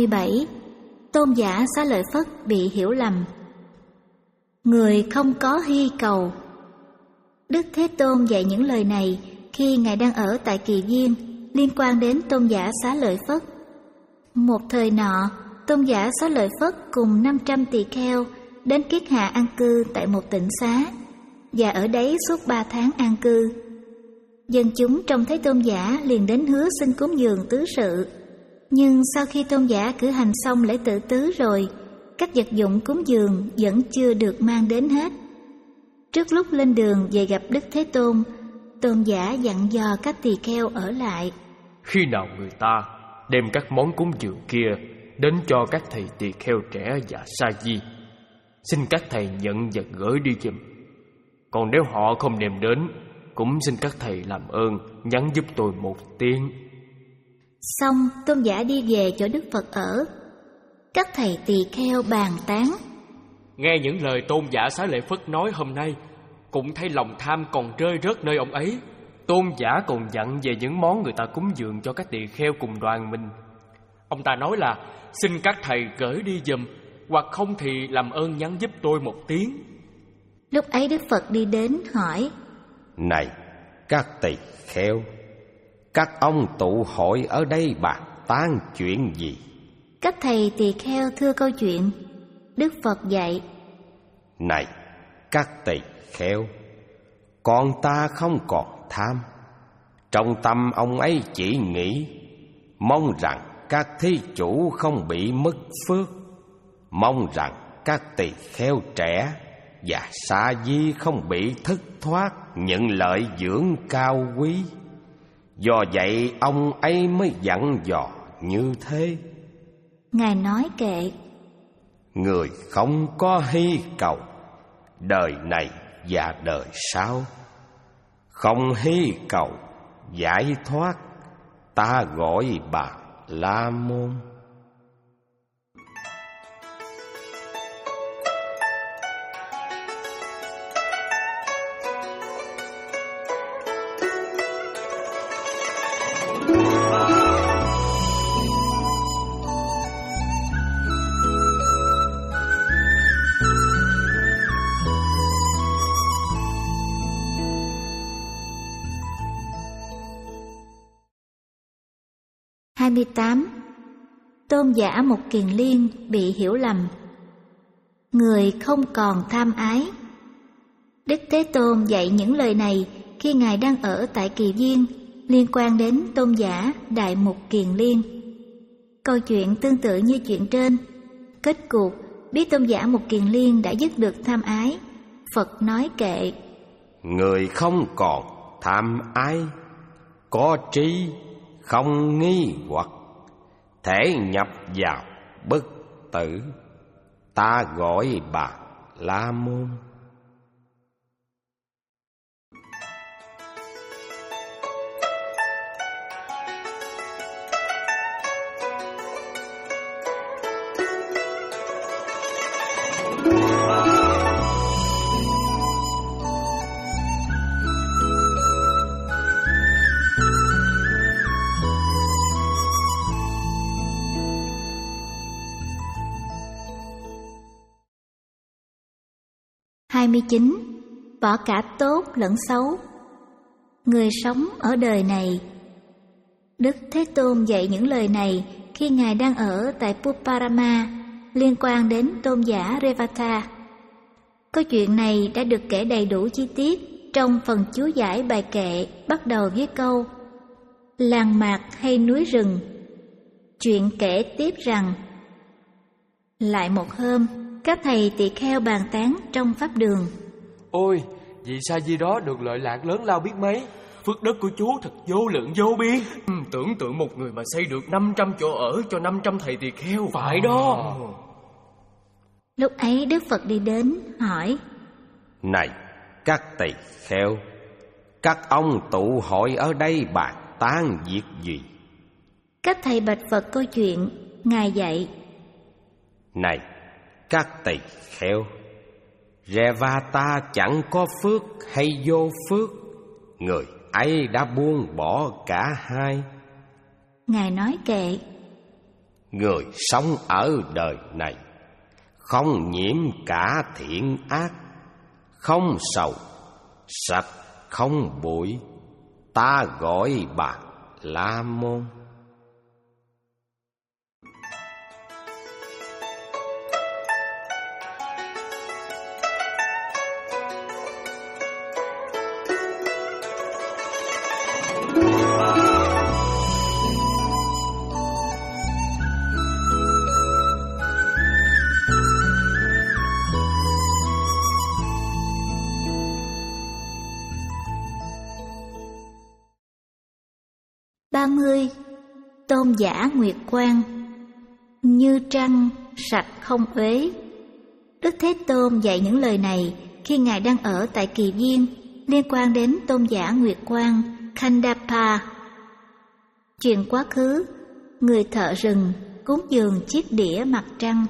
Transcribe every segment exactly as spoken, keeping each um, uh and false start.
mươi bảy. Tôn giả Xá Lợi Phất bị hiểu lầm. Người không có hy cầu. Đức Thế Tôn dạy những lời này khi Ngài đang ở tại Kỳ Viên, liên quan đến Tôn giả Xá Lợi Phất. Một thời nọ, Tôn giả Xá Lợi Phất cùng năm trăm tỳ kheo đến Kiết Hạ an cư tại một tịnh xá, và ở đấy suốt ba tháng an cư. Dân chúng trông thấy Tôn giả liền đến hứa xin cúng dường tứ sự. Nhưng sau khi Tôn giả cử hành xong lễ tự tứ rồi, các vật dụng cúng dường vẫn chưa được mang đến hết. Trước lúc lên đường về gặp Đức Thế Tôn, Tôn giả dặn dò các tỳ kheo ở lại. Khi nào người ta đem các món cúng dường kia đến cho các thầy tỳ kheo trẻ và sa di, xin các thầy nhận và gửi đi giùm. Còn nếu họ không đem đến, cũng xin các thầy làm ơn nhắn giúp tôi một tiếng. Xong, Tôn giả đi về chỗ Đức Phật ở. Các thầy tỳ kheo bàn tán. Nghe những lời Tôn giả Xá Lợi Phất nói hôm nay, cũng thấy lòng tham còn rơi rớt nơi ông ấy. Tôn giả còn dặn về những món người ta cúng dường cho các tỳ kheo cùng đoàn mình. Ông ta nói là xin các thầy gửi đi giùm, hoặc không thì làm ơn nhắn giúp tôi một tiếng. Lúc ấy Đức Phật đi đến hỏi: Này các tỳ kheo, các ông tụ hội ở đây bàn tán chuyện gì? Các thầy tỳ kheo thưa câu chuyện. Đức Phật dạy: Này các tỳ kheo, con ta không còn tham. Trong tâm ông ấy chỉ nghĩ mong rằng các thí chủ không bị mất phước, mong rằng các tỳ kheo trẻ và sa di không bị thất thoát những lợi dưỡng cao quý. Do vậy ông ấy mới dặn dò như thế. Ngài nói kệ: Người không có hy cầu đời này và đời sau, không hy cầu giải thoát, ta gọi bà La Môn. hai mươi tám. Tôn giả Mục Kiền Liên bị hiểu lầm. Người không còn tham ái. Đức Thế Tôn dạy những lời này khi Ngài đang ở tại Kỳ Viên, liên quan đến Tôn giả Đại Mục Kiền Liên. Câu chuyện tương tự như chuyện trên. Kết cuộc, biết Tôn giả Mục Kiền Liên đã dứt được tham ái. Phật nói kệ: Người không còn tham ái, có trí, không nghi hoặc, thể nhập vào bất tử, ta gọi bà La Môn. hai mươi chín. Bỏ cả tốt lẫn xấu. Người sống ở đời này. Đức Thế Tôn dạy những lời này khi Ngài đang ở tại Puparama, liên quan đến Tôn giả Revata. Câu chuyện này đã được kể đầy đủ chi tiết trong phần chú giải bài kệ bắt đầu với câu: Làng mạc hay núi rừng. Chuyện kể tiếp rằng: Lại một hôm, các thầy tỳ kheo bàn tán trong pháp đường: Ôi, vị sa di đó được lợi lạc lớn lao biết mấy. Phước đức của chú thật vô lượng vô biên. ừ, Tưởng tượng một người mà xây được năm trăm chỗ ở cho năm trăm thầy tỳ kheo. Phải đó. Lúc ấy Đức Phật đi đến hỏi: Này các tỳ kheo, các ông tụ hội ở đây bàn tán việc gì? Các thầy bạch Phật câu chuyện. Ngài dạy: Này các tỳ kheo, Revata chẳng có phước hay vô phước, người ấy đã buông bỏ cả hai. Ngài nói kệ: người sống ở đời này, không nhiễm cả thiện ác, không sầu, sạch không bụi, ta gọi bà La Môn. ba mươi. Tôn giả Nguyệt Quang. Như trăng sạch không uế. Đức Thế Tôn dạy những lời này khi Ngài đang ở tại Kỳ Viên, liên quan đến tôn giả Nguyệt Quang Khandapa. Chuyện quá khứ, người thợ rừng cúng dường chiếc đĩa mặt trăng.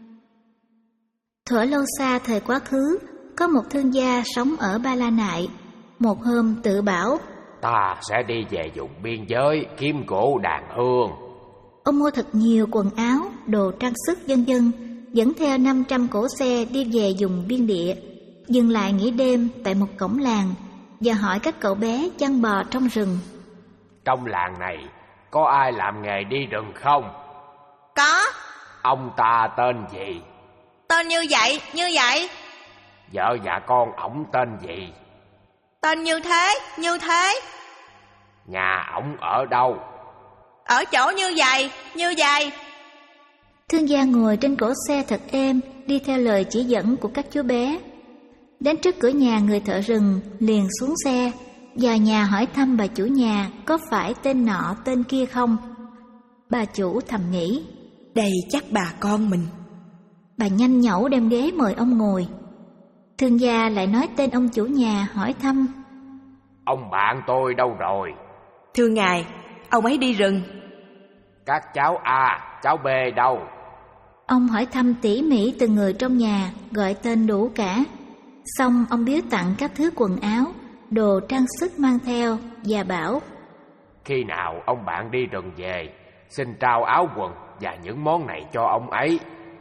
Thuở lâu xa thời quá khứ, có một thương gia sống ở Ba La Nại. Một hôm tự bảo: ta sẽ đi về vùng biên giới kiếm gỗ đàn hương. Ông mua thật nhiều quần áo, đồ trang sức vân vân, dẫn theo năm trăm cỗ xe đi về vùng biên địa, dừng lại nghỉ đêm tại một cổng làng và hỏi các cậu bé chăn bò trong rừng: trong làng này có ai làm nghề đi rừng không? Có. Ông ta tên gì? Tên như vậy, như vậy. Vợ và con ổng tên gì? Tên như thế, như thế. Nhà ổng ở đâu? Ở chỗ như vậy, như vậy. Thương gia ngồi trên cỗ xe thật êm, đi theo lời chỉ dẫn của các chú bé. Đến trước cửa nhà người thợ rừng, liền xuống xe, vào nhà hỏi thăm bà chủ nhà có phải tên nọ tên kia không. Bà chủ thầm nghĩ: đây chắc bà con mình. Bà nhanh nhẩu đem ghế mời ông ngồi. Thương gia lại nói tên ông chủ nhà, hỏi thăm: ông bạn tôi đâu rồi? Thưa ngài, ông ấy đi rừng. Các cháu A, cháu B đâu? Ông hỏi thăm tỉ mỉ từng người trong nhà, gọi tên đủ cả. Xong ông biếu tặng các thứ quần áo, đồ trang sức mang theo và bảo: khi nào ông bạn đi rừng về, xin trao áo quần và những món này cho ông ấy.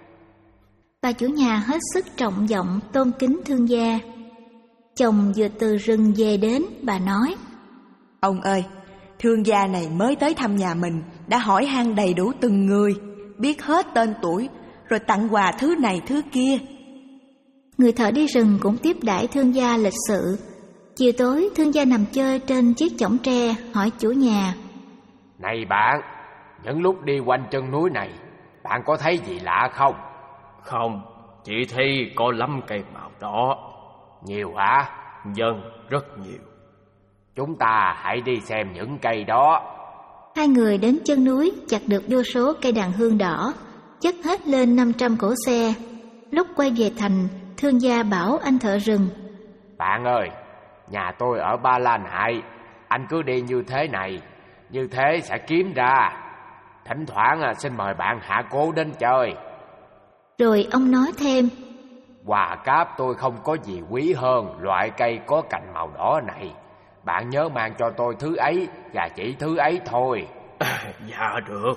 Bà chủ nhà hết sức trọng vọng tôn kính thương gia. Chồng vừa từ rừng về đến, bà nói: ông ơi, thương gia này mới tới thăm nhà mình, đã hỏi han đầy đủ từng người, biết hết tên tuổi, rồi tặng quà thứ này thứ kia. Người thợ đi rừng cũng tiếp đãi thương gia lịch sự. Chiều tối, thương gia nằm chơi trên chiếc chõng tre, hỏi chủ nhà: này bạn, những lúc đi quanh chân núi này, bạn có thấy gì lạ không? Không, chỉ thấy có lắm cây màu đỏ. Nhiều hả? Vâng, rất nhiều. Chúng ta hãy đi xem những cây đó. Hai người đến chân núi, chặt được vô số cây đàn hương đỏ, chất hết lên năm trăm cỗ xe. Lúc quay về thành, thương gia bảo anh thợ rừng: bạn ơi, nhà tôi ở Ba La Nại, anh cứ đi như thế này, như thế sẽ kiếm ra. Thỉnh thoảng xin mời bạn hạ cố đến chơi. Rồi ông nói thêm: quà cáp tôi không có gì quý hơn loại cây có cành màu đỏ này. Bạn nhớ mang cho tôi thứ ấy và chỉ thứ ấy thôi. À, dạ được.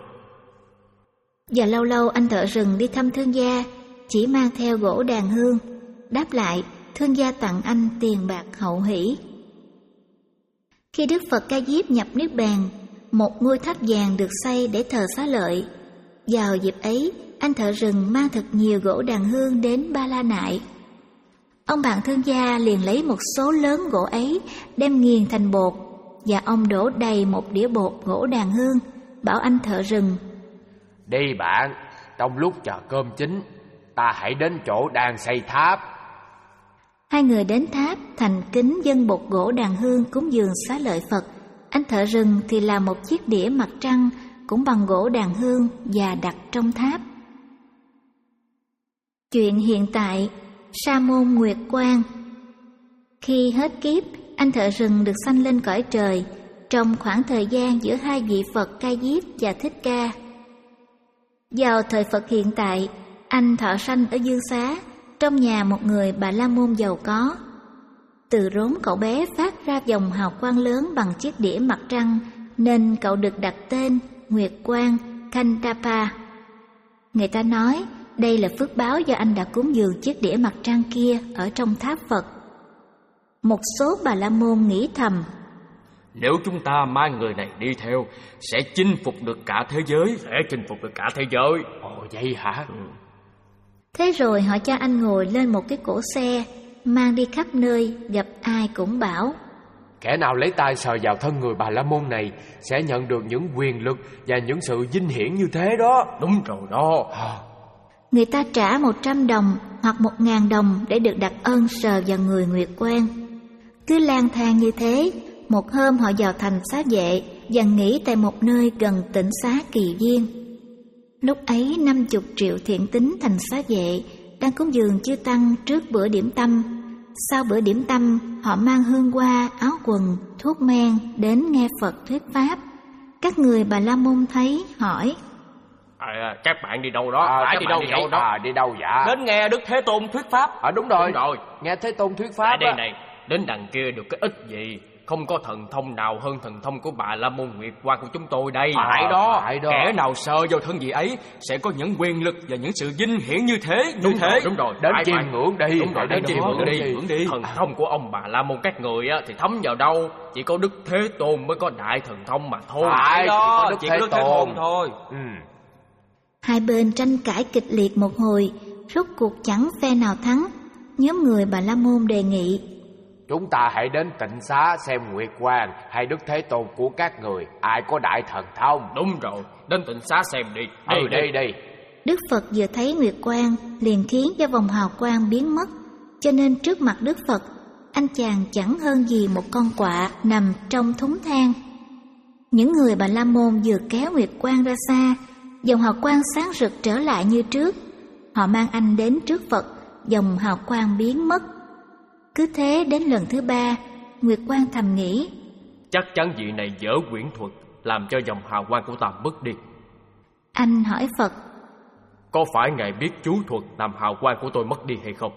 Và lâu lâu anh thợ rừng đi thăm thương gia, chỉ mang theo gỗ đàn hương. Đáp lại, thương gia tặng anh tiền bạc hậu hỷ. Khi Đức Phật Ca Diếp nhập Niết Bàn, một ngôi tháp vàng được xây để thờ Xá Lợi. Vào dịp ấy, anh thợ rừng mang thật nhiều gỗ đàn hương đến Ba La Nại. Ông bạn thương gia liền lấy một số lớn gỗ ấy, đem nghiền thành bột, và ông đổ đầy một đĩa bột gỗ đàn hương, bảo anh thợ rừng: đi bạn, trong lúc chờ cơm chín, ta hãy đến chỗ đang xây tháp. Hai người đến tháp, thành kính dâng bột gỗ đàn hương cúng dường Xá Lợi Phật. Anh thợ rừng thì làm một chiếc đĩa mặt trăng, cũng bằng gỗ đàn hương, và đặt trong tháp. Chuyện hiện tại, Sa môn Nguyệt Quang. Khi hết kiếp, anh thợ rừng được sanh lên cõi trời, trong khoảng thời gian giữa hai vị Phật Ca Diếp và Thích Ca. Vào thời Phật hiện tại, anh thọ sanh ở Dương Xá, trong nhà một người Bà La Môn giàu có. Từ rốn cậu bé phát ra dòng hào quang lớn bằng chiếc đĩa mặt trăng, nên cậu được đặt tên Nguyệt Quang Khandapa. Người ta nói đây là phước báo do anh đã cúng dường chiếc đĩa mặt trăng kia ở trong tháp Phật. Một số Bà La Môn nghĩ thầm: nếu chúng ta mang người này đi theo, sẽ chinh phục được cả thế giới. Sẽ chinh phục được cả thế giới. Ồ vậy hả? Ừ. Thế rồi họ cho anh ngồi lên một cái cỗ xe, mang đi khắp nơi, gặp ai cũng bảo: kẻ nào lấy tay sờ vào thân người Bà La Môn này sẽ nhận được những quyền lực và những sự vinh hiển như thế đó. Đúng rồi đó. Người ta trả một trăm đồng hoặc một ngàn đồng để được đặt ơn sờ vào người Nguyệt Quang. Cứ lang thang như thế, một hôm họ vào thành Xá Vệ và nghỉ tại một nơi gần tỉnh xá Kỳ Viên. Lúc ấy năm chục triệu thiện tín thành Xá Vệ đang cúng dường chư tăng trước bữa điểm tâm. Sau bữa điểm tâm, họ mang hương hoa, áo quần, thuốc men đến nghe Phật thuyết pháp. Các người Bà La Môn thấy hỏi: À, các bạn đi đâu đó? À, Phải các đi bạn đâu đi vậy? đâu đó? À, đi đâu dạ? Đến nghe Đức Thế Tôn thuyết pháp. À đúng rồi. Đúng rồi. Nghe Thế Tôn thuyết pháp. Tại đây á. này, đến đằng kia được cái ích gì? Không có thần thông nào hơn thần thông của Bà La Môn Nguyệt Quang của chúng tôi đây. Phải đó, phải đó. Kẻ nào sờ vào thân vị ấy sẽ có những quyền lực và những sự vinh hiển như thế, như Đúng thế. rồi, đúng rồi. Đến Phải, chiêm phải. ngưỡng đi. Đúng rồi, Phải đến chiêm đó, ngưỡng đến đi. chiêm ngưỡng đi. Thần thông của ông Bà La Môn các người á thì thấm vào đâu? Chỉ có Đức Thế Tôn mới có đại thần thông mà thôi. Phải đó, Chỉ Đức có Thế Đức Thế Tôn Tôn thôi. Ừ. Hai bên tranh cãi kịch liệt một hồi, rốt cuộc chẳng phe nào thắng. Nhóm người Bà La Môn đề nghị: chúng ta hãy đến Tịnh Xá xem Nguyệt Quang hay Đức Thế Tôn của các người ai có đại thần thông. Đúng rồi, đến Tịnh Xá xem đi. Ừ, đi đi. Đức Phật vừa thấy Nguyệt Quang liền khiến cho vòng hào quang biến mất, cho nên trước mặt Đức Phật, anh chàng chẳng hơn gì một con quạ nằm trong thúng than. Những người Bà La Môn vừa kéo Nguyệt Quang ra xa, dòng hào quang sáng rực trở lại như trước. Họ mang anh đến trước Phật, dòng hào quang biến mất. Cứ thế đến lần thứ ba, Nguyệt Quang thầm nghĩ: chắc chắn vị này dở quyển thuật, làm cho dòng hào quang của ta mất đi. Anh hỏi Phật: có phải Ngài biết chú thuật làm hào quang của tôi mất đi hay không?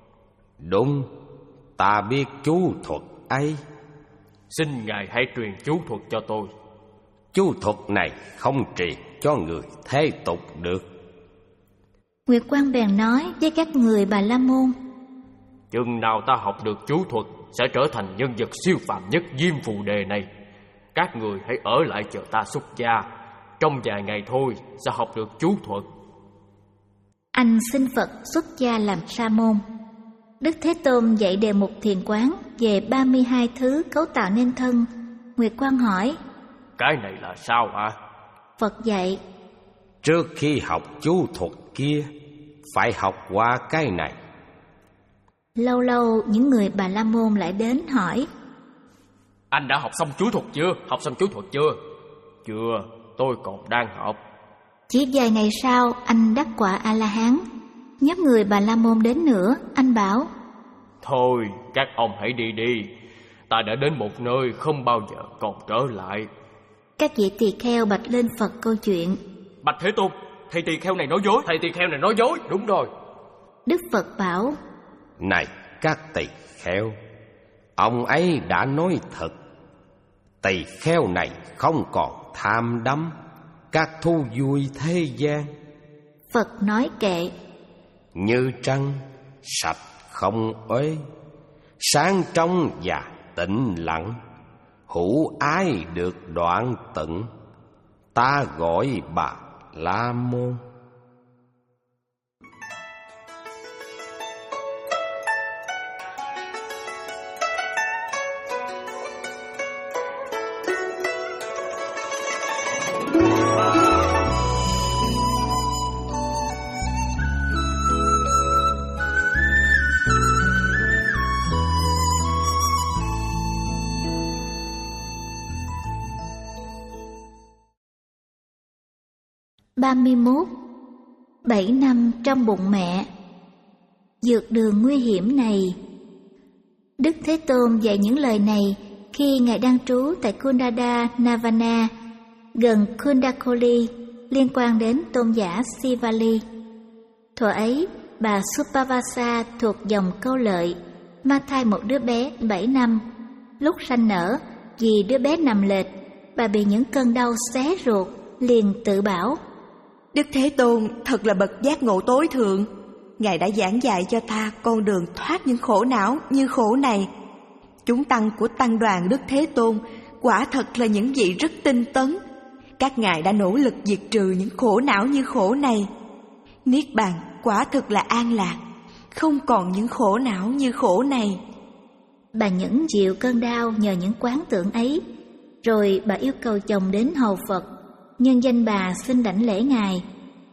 Đúng, ta biết chú thuật ấy. Xin Ngài hãy truyền chú thuật cho tôi. Chú thuật này không truyền cho người thế tục được. Nguyệt Quang bèn nói với các người Bà La Môn: chừng nào ta học được chú thuật sẽ trở thành nhân vật siêu phàm nhất Diêm Phù Đề này. Các người hãy ở lại chờ ta xuất gia, trong vài ngày thôi sẽ học được chú thuật. Anh xin Phật xuất gia làm sa môn. Đức Thế Tôn dạy đề mục thiền quán về ba mươi hai thứ cấu tạo nên thân. Nguyệt Quang hỏi: cái này là sao hả? Phật dạy: trước khi học chú thuật kia, phải học qua cái này. Lâu lâu những người Bà La Môn lại đến hỏi: anh đã học xong chú thuật chưa? Học xong chú thuật chưa? Chưa, tôi còn đang học. Chỉ vài ngày sau, anh đắc quả A-la-hán. Nhóm người Bà La Môn đến nữa, anh bảo: thôi, các ông hãy đi đi. Ta đã đến một nơi không bao giờ còn trở lại. Các vị tỳ kheo bạch lên Phật câu chuyện: Bạch Thế Tôn, thầy tỳ kheo này nói dối. Thầy tỳ kheo này nói dối. Đúng rồi. Đức Phật bảo: này các tỳ kheo, ông ấy đã nói thật. Tỳ kheo này không còn tham đắm các thú vui thế gian. Phật nói kệ: như trăng sạch không uế, sáng trong và tĩnh lặng, hữu ái được đoạn tận, ta gọi Bà La Môn. ba mươi mốt. Bảy năm trong bụng mẹ. Dược đường nguy hiểm này. Đức Thế Tôn dạy những lời này khi Ngài đang trú tại Kundada Navana, gần Kundakoli, liên quan đến tôn giả Sivali. Thuở ấy, bà Supavasa thuộc dòng Câu Lợi, mang thai một đứa bé bảy năm. Lúc sanh nở, vì đứa bé nằm lệch, bà bị những cơn đau xé ruột, liền tự bảo: Đức Thế Tôn thật là bậc giác ngộ tối thượng. Ngài đã giảng dạy cho ta con đường thoát những khổ não như khổ này. Chúng tăng của tăng đoàn Đức Thế Tôn quả thật là những vị rất tinh tấn. Các ngài đã nỗ lực diệt trừ những khổ não như khổ này. Niết bàn quả thực là an lạc, không còn những khổ não như khổ này. Bà Nhẫn chịu cơn đau nhờ những quán tưởng ấy. Rồi bà yêu cầu chồng đến hầu Phật, nhân danh bà xin đảnh lễ Ngài.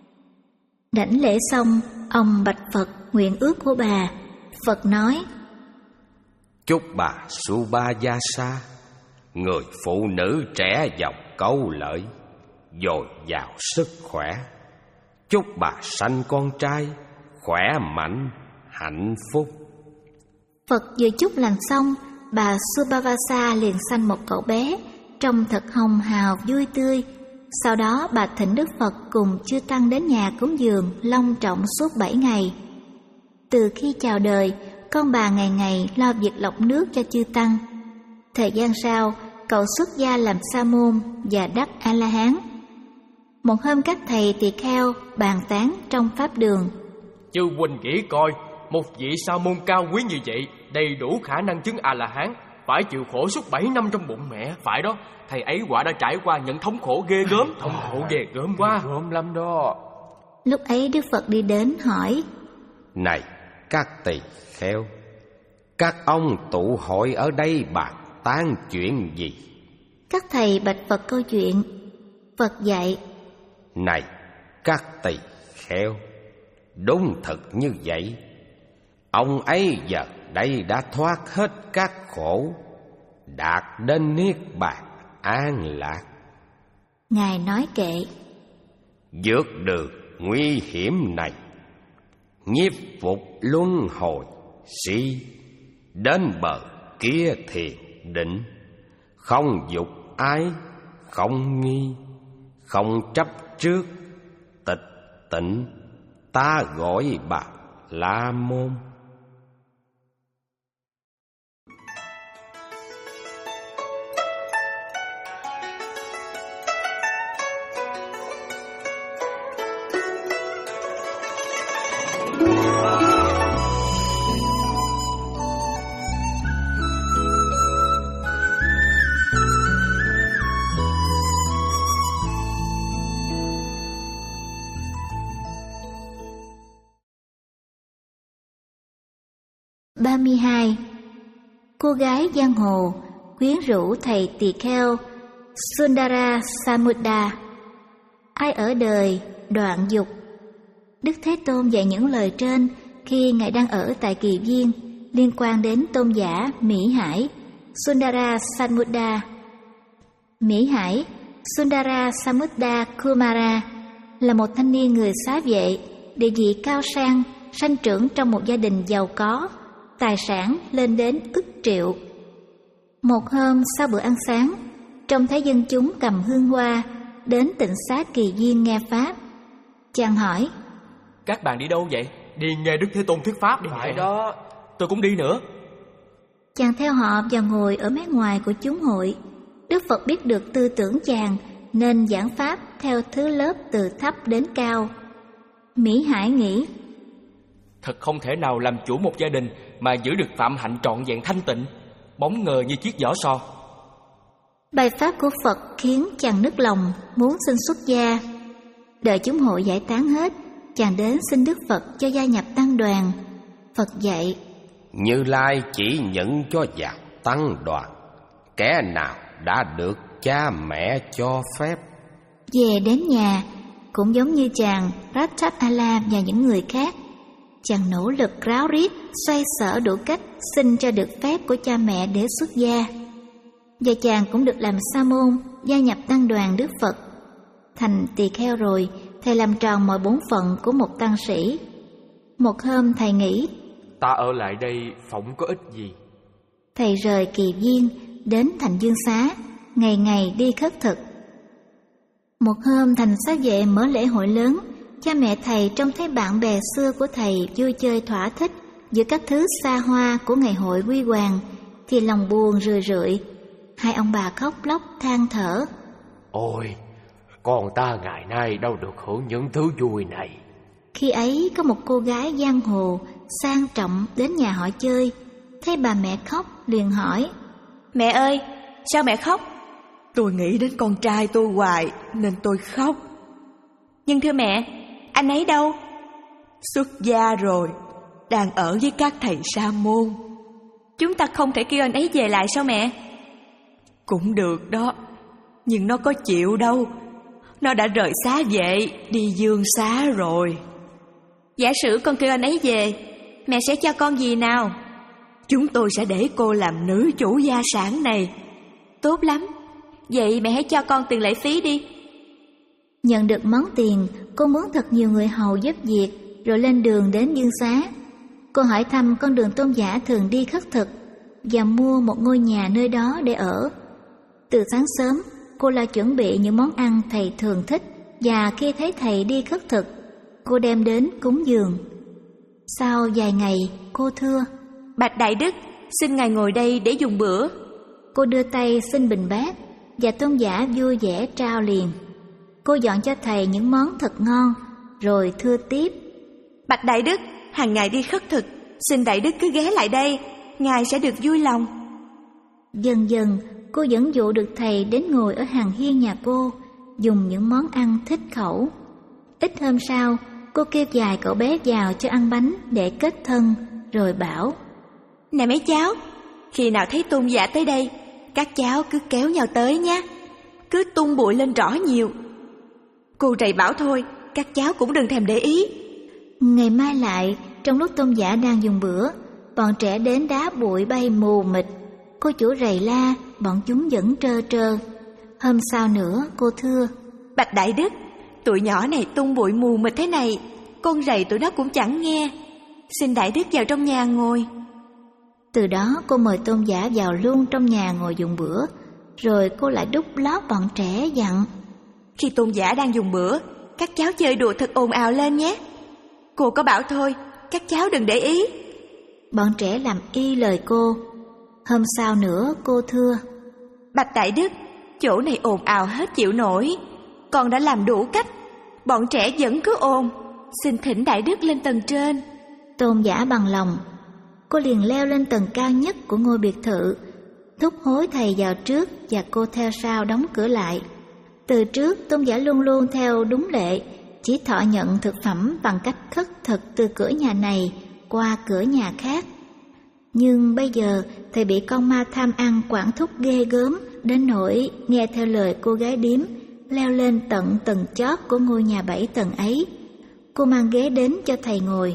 Đảnh lễ xong, ông bạch Phật nguyện ước của bà. Phật nói: chúc bà Subhayasa, người phụ nữ trẻ giàu câu lợi, dồi dào sức khỏe. Chúc bà sanh con trai khỏe mạnh, hạnh phúc. Phật vừa chúc lành xong, bà Subhayasa liền sanh một cậu bé, trông thật hồng hào vui tươi. Sau đó bà thỉnh Đức Phật cùng chư tăng đến nhà cúng dường long trọng suốt bảy ngày. Từ khi chào đời, con bà ngày ngày lo việc lọc nước cho chư tăng. Thời gian sau, cậu xuất gia làm sa môn và đắc A La Hán. Một hôm các thầy tỳ kheo bàn tán trong pháp đường: chư huynh nghĩ coi, một vị sa môn cao quý như vậy, đầy đủ khả năng chứng A La Hán, phải chịu khổ suốt bảy năm trong bụng mẹ. Phải đó, thầy ấy quả đã trải qua những thống khổ ghê gớm. Thống khổ ghê gớm quá, gớm lắm đó. Lúc ấy Đức Phật đi đến hỏi: này các tỳ kheo, các ông tụ hội ở đây bàn tán chuyện gì? Các thầy bạch Phật câu chuyện. Phật dạy: này các tỳ kheo, đúng thật như vậy. Ông ấy giờ đây đã thoát hết các khổ, đạt đến niết bàn an lạc. Ngài nói kệ: vượt đường nguy hiểm này, nhiếp phục luân hồi si, đến bờ kia thiền định, không dục ái, không nghi, không chấp trước, tịch tịnh, ta gọi bà La Môn. ba mươi hai. Cô gái giang hồ quyến rũ thầy tỳ kheo Sundara Samudra. Ai ở đời đoạn dục. Đức Thế Tôn dạy những lời trên khi Ngài đang ở tại Kỳ Viên liên quan đến tôn giả Mỹ Hải Sundara Samudra. Mỹ Hải Sundara Samudra Kumara là một thanh niên người xá vệ, địa vị cao sang, sanh trưởng trong một gia đình giàu có, tài sản lên đến ức triệu. Một hôm sau bữa ăn sáng, trông thấy dân chúng cầm hương hoa đến tịnh xá Kỳ Viên nghe pháp. Chàng hỏi: các bạn đi đâu vậy? Đi nghe Đức Thế Tôn thuyết pháp. Đi phải đó, tôi cũng đi nữa. Chàng theo họ và ngồi ở mé ngoài của chúng hội. Đức Phật biết được tư tưởng chàng nên giảng pháp theo thứ lớp từ thấp đến cao. Mỹ Hải nghĩ: thật không thể nào làm chủ một gia đình mà giữ được phạm hạnh trọn vẹn thanh tịnh, bóng ngờ như chiếc vỏ sò. Bài pháp của Phật khiến chàng nức lòng muốn xin xuất gia. Đợi chúng hội giải tán hết, chàng đến xin Đức Phật cho gia nhập tăng đoàn. Phật dạy: Như Lai chỉ nhận cho vào tăng đoàn kẻ nào đã được cha mẹ cho phép. Về đến nhà cũng giống như chàng Ratchabala và những người khác, chàng nỗ lực ráo riết xoay sở đủ cách xin cho được phép của cha mẹ để xuất gia. Và chàng cũng được làm sa môn, gia nhập tăng đoàn Đức Phật. Thành tỳ kheo rồi, thầy làm tròn mọi bổn phận của một tăng sĩ. Một hôm thầy nghĩ: ta ở lại đây phỏng có ích gì. Thầy rời Kỳ Viên đến Thành Dương Xá, ngày ngày đi khất thực. Một hôm Thành xá vệ mở lễ hội lớn, cha mẹ thầy trông thấy bạn bè xưa của thầy vui chơi thỏa thích giữa các thứ xa hoa của ngày hội huy hoàng, thì lòng buồn rười rượi. Hai ông bà khóc lóc than thở: Ôi, Còn ta ngày nay đâu được hưởng những thứ vui này. Khi ấy có một cô gái giang hồ sang trọng đến nhà họ chơi, thấy bà mẹ khóc liền hỏi: Mẹ ơi, sao mẹ khóc? Tôi nghĩ đến con trai tôi hoài nên tôi khóc. Nhưng thưa mẹ, anh ấy đâu? Xuất gia rồi, đang ở với các thầy sa môn. Chúng ta không thể kêu anh ấy về lại sao mẹ? Cũng được đó, nhưng nó có chịu đâu. Nó đã rời xá vệ đi dương xá rồi. Giả sử con kêu anh ấy về, mẹ sẽ cho con gì nào? Chúng tôi sẽ để cô làm nữ chủ gia sản này. Tốt lắm, vậy mẹ hãy cho con tiền lễ phí đi. Nhận được món tiền, cô muốn thật nhiều người hầu giúp việc, rồi lên đường đến dương xá. Cô hỏi thăm con đường tôn giả thường đi khất thực và mua một ngôi nhà nơi đó để ở. Từ sáng sớm, cô lo chuẩn bị những món ăn thầy thường thích, và khi thấy thầy đi khất thực, cô đem đến cúng dường. Sau vài ngày, cô thưa: Bạch Đại Đức, xin ngài ngồi đây để dùng bữa. Cô đưa tay xin bình bát, và tôn giả vui vẻ trao liền. Cô dọn cho thầy những món thật ngon, rồi thưa tiếp: Bạch Đại Đức, hàng ngày đi khất thực, xin Đại Đức cứ ghé lại đây, ngài sẽ được vui lòng. Dần dần, cô dẫn dụ được thầy đến ngồi ở hàng hiên nhà cô, dùng những món ăn thích khẩu. Ít hôm sau, cô kêu vài cậu bé vào cho ăn bánh để kết thân, rồi bảo: Này mấy cháu, khi nào thấy tôn giả tới đây, các cháu cứ kéo nhau tới nhé, cứ tung bụi lên rõ nhiều. Cô rầy bảo thôi, các cháu cũng đừng thèm để ý. Ngày mai lại, trong lúc tôn giả đang dùng bữa, bọn trẻ đến đá bụi bay mù mịt. Cô chủ rầy la, bọn chúng vẫn trơ trơ. Hôm sau nữa, cô thưa: Bạch Đại Đức, tụi nhỏ này tung bụi mù mịt thế này, con rầy tụi nó cũng chẳng nghe. Xin Đại Đức vào trong nhà ngồi. Từ đó cô mời tôn giả vào luôn trong nhà ngồi dùng bữa. Rồi cô lại đút lót bọn trẻ dặn: Khi tôn giả đang dùng bữa, các cháu chơi đùa thật ồn ào lên nhé. Cô có bảo thôi, các cháu đừng để ý. Bọn trẻ làm y lời cô. Hôm sau nữa cô thưa: Bạch Đại Đức, chỗ này ồn ào hết chịu nổi. Con đã làm đủ cách, bọn trẻ vẫn cứ ồn. Xin thỉnh Đại Đức lên tầng trên. Tôn giả bằng lòng. Cô liền leo lên tầng cao nhất của ngôi biệt thự, thúc hối thầy vào trước và cô theo sau đóng cửa lại. Từ trước tôn giả luôn luôn theo đúng lệ, chỉ thọ nhận thực phẩm bằng cách khất thực từ cửa nhà này qua cửa nhà khác. Nhưng bây giờ thầy bị con ma tham ăn quản thúc ghê gớm, đến nỗi nghe theo lời cô gái điếm, leo lên tận tầng chót của ngôi nhà bảy tầng ấy. Cô mang ghế đến cho thầy ngồi.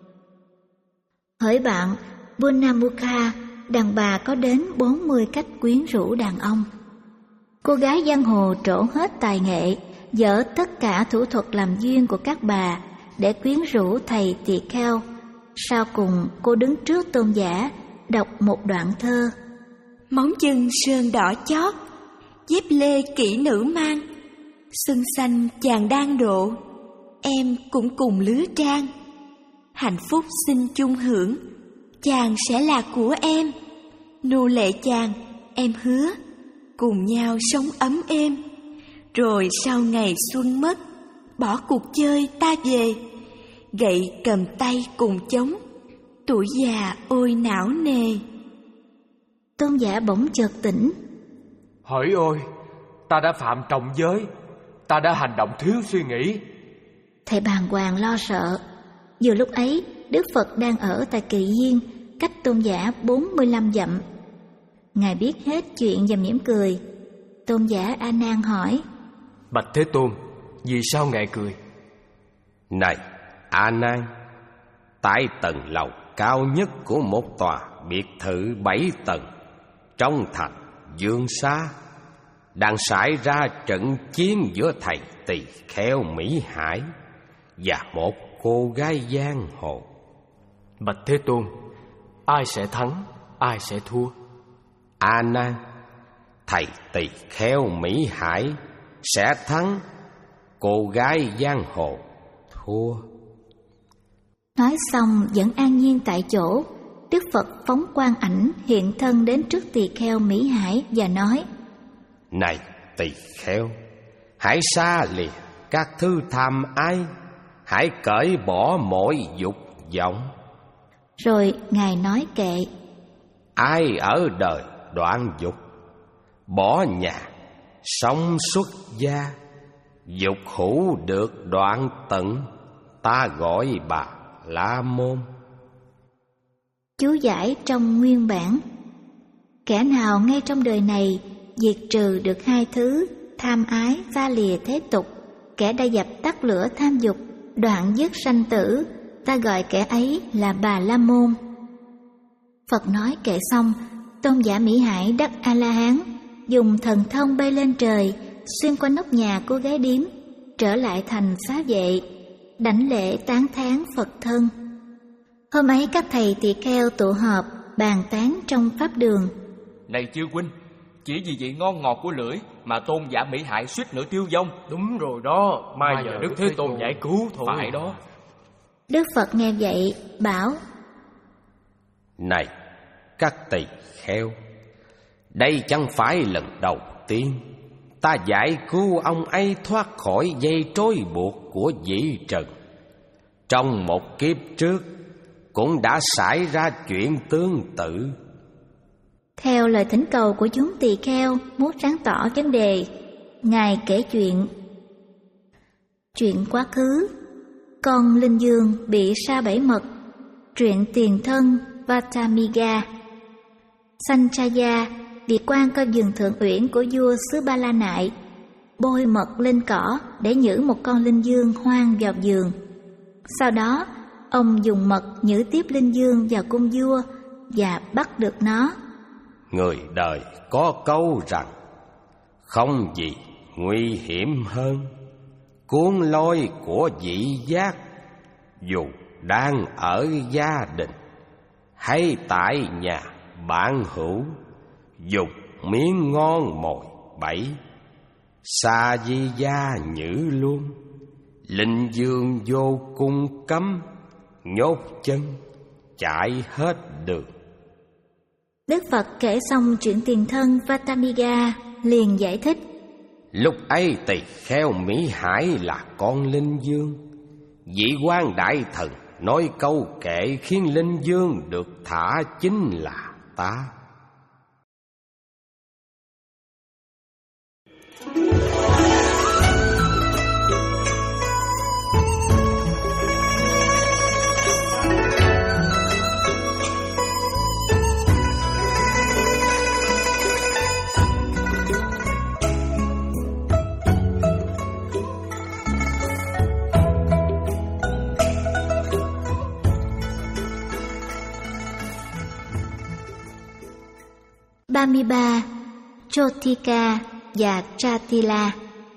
Hỡi bạn Bunnamukha, đàn bà có đến bốn mươi cách quyến rũ đàn ông. Cô gái giang hồ trổ hết tài nghệ, dở tất cả thủ thuật làm duyên của các bà để quyến rũ thầy tỳ kheo. Sau cùng cô đứng trước tôn giả, đọc một đoạn thơ: Móng chân sơn đỏ chót, dép lê kỹ nữ mang, xuân xanh chàng đang độ, em cũng cùng lứa trang. Hạnh phúc xin chung hưởng, chàng sẽ là của em. Nô lệ chàng, em hứa, cùng nhau sống ấm êm. Rồi sau ngày xuân mất, bỏ cuộc chơi ta về, gậy cầm tay cùng chống, tuổi già ôi não nề. Tôn giả bỗng chợt tỉnh. Hỡi ôi, ta đã phạm trọng giới, ta đã hành động thiếu suy nghĩ. Thầy bàng hoàng lo sợ. Vừa lúc ấy, Đức Phật đang ở tại Kỳ Viên, cách tôn giả bốn mươi lăm dặm. Ngài biết hết chuyện và mỉm cười. Tôn giả A Nan hỏi: Bạch Thế Tôn, vì sao ngài cười? Này A Nan, tại tầng lầu cao nhất của một tòa biệt thự bảy tầng trong thành Dương Xá đang xảy ra trận chiến giữa thầy tỳ kheo Mỹ Hải và một cô gái giang hồ. Bạch Thế Tôn, ai sẽ thắng, ai sẽ thua? A Nan, thầy tỳ kheo Mỹ Hải sẽ thắng, cô gái giang hồ thua. Nói xong vẫn an nhiên tại chỗ, Đức Phật phóng quang ảnh hiện thân đến trước tỳ kheo Mỹ Hải và nói: Này tỳ kheo, Hãy xa lìa các thứ tham ái, hãy cởi bỏ mọi dục vọng. Rồi Ngài nói kệ: Ai ở đời đoạn dục, bỏ nhà sống xuất gia, dục hữu được đoạn tận, ta gọi bà La Môn. Chú giải trong nguyên bản: kẻ nào ngay trong đời này diệt trừ được hai thứ tham ái xa lìa thế tục, kẻ đã dập tắt lửa tham dục, đoạn dứt sanh tử, ta gọi kẻ ấy là Bà La Môn. Phật nói kệ xong, tôn giả Mỹ Hải đắc A La Hán, dùng thần thông bay lên trời, xuyên qua nóc nhà cô gái điếm, trở lại thành xá vệ, đảnh lễ tán thán Phật thân. Hôm ấy các thầy tỳ kheo tụ họp bàn tán trong pháp đường: Này chư huynh, chỉ vì vị ngon ngọt của lưỡi mà tôn giả Mỹ Hải suýt nữa tiêu vong. Đúng rồi đó, mai giờ Đức Thế Tôn giải cứu thôi. Phải đó. Đức Phật nghe vậy bảo: Này các tỳ kheo, đây chẳng phải lần đầu tiên ta giải cứu ông ấy thoát khỏi dây trói buộc của vĩ trần. Trong một kiếp trước cũng đã xảy ra chuyện tương tự. Theo lời thỉnh cầu của chúng tỳ kheo muốn sáng tỏ vấn đề, Ngài kể chuyện. Chuyện quá khứ: con linh dương bị sa bẫy mật. Truyện tiền thân Vatamiga. Sanchaya, vị quan coi vườn thượng uyển của vua xứ Ba La Nại, bôi mật lên cỏ để nhử một con linh dương hoang vào vườn. Sau đó, ông dùng mật nhử tiếp linh dương vào cung vua và bắt được nó. Người đời có câu rằng không gì nguy hiểm hơn cuốn lôi của vị giác, dù đang ở gia đình hay tại nhà bạn hữu, dục miếng ngon mồi bẫy, xa di gia nhử luôn. Linh dương vô cung cấm, nhốt chân chạy hết đường. Đức Phật kể xong chuyện tiền thân Vatamiga liền giải thích: Lúc ấy tỳ kheo Mỹ Hải là con linh dương. Vị quan đại thần nói câu kệ khiến linh dương được thả chính là ta. ba mươi ba. Chotika và Chatila.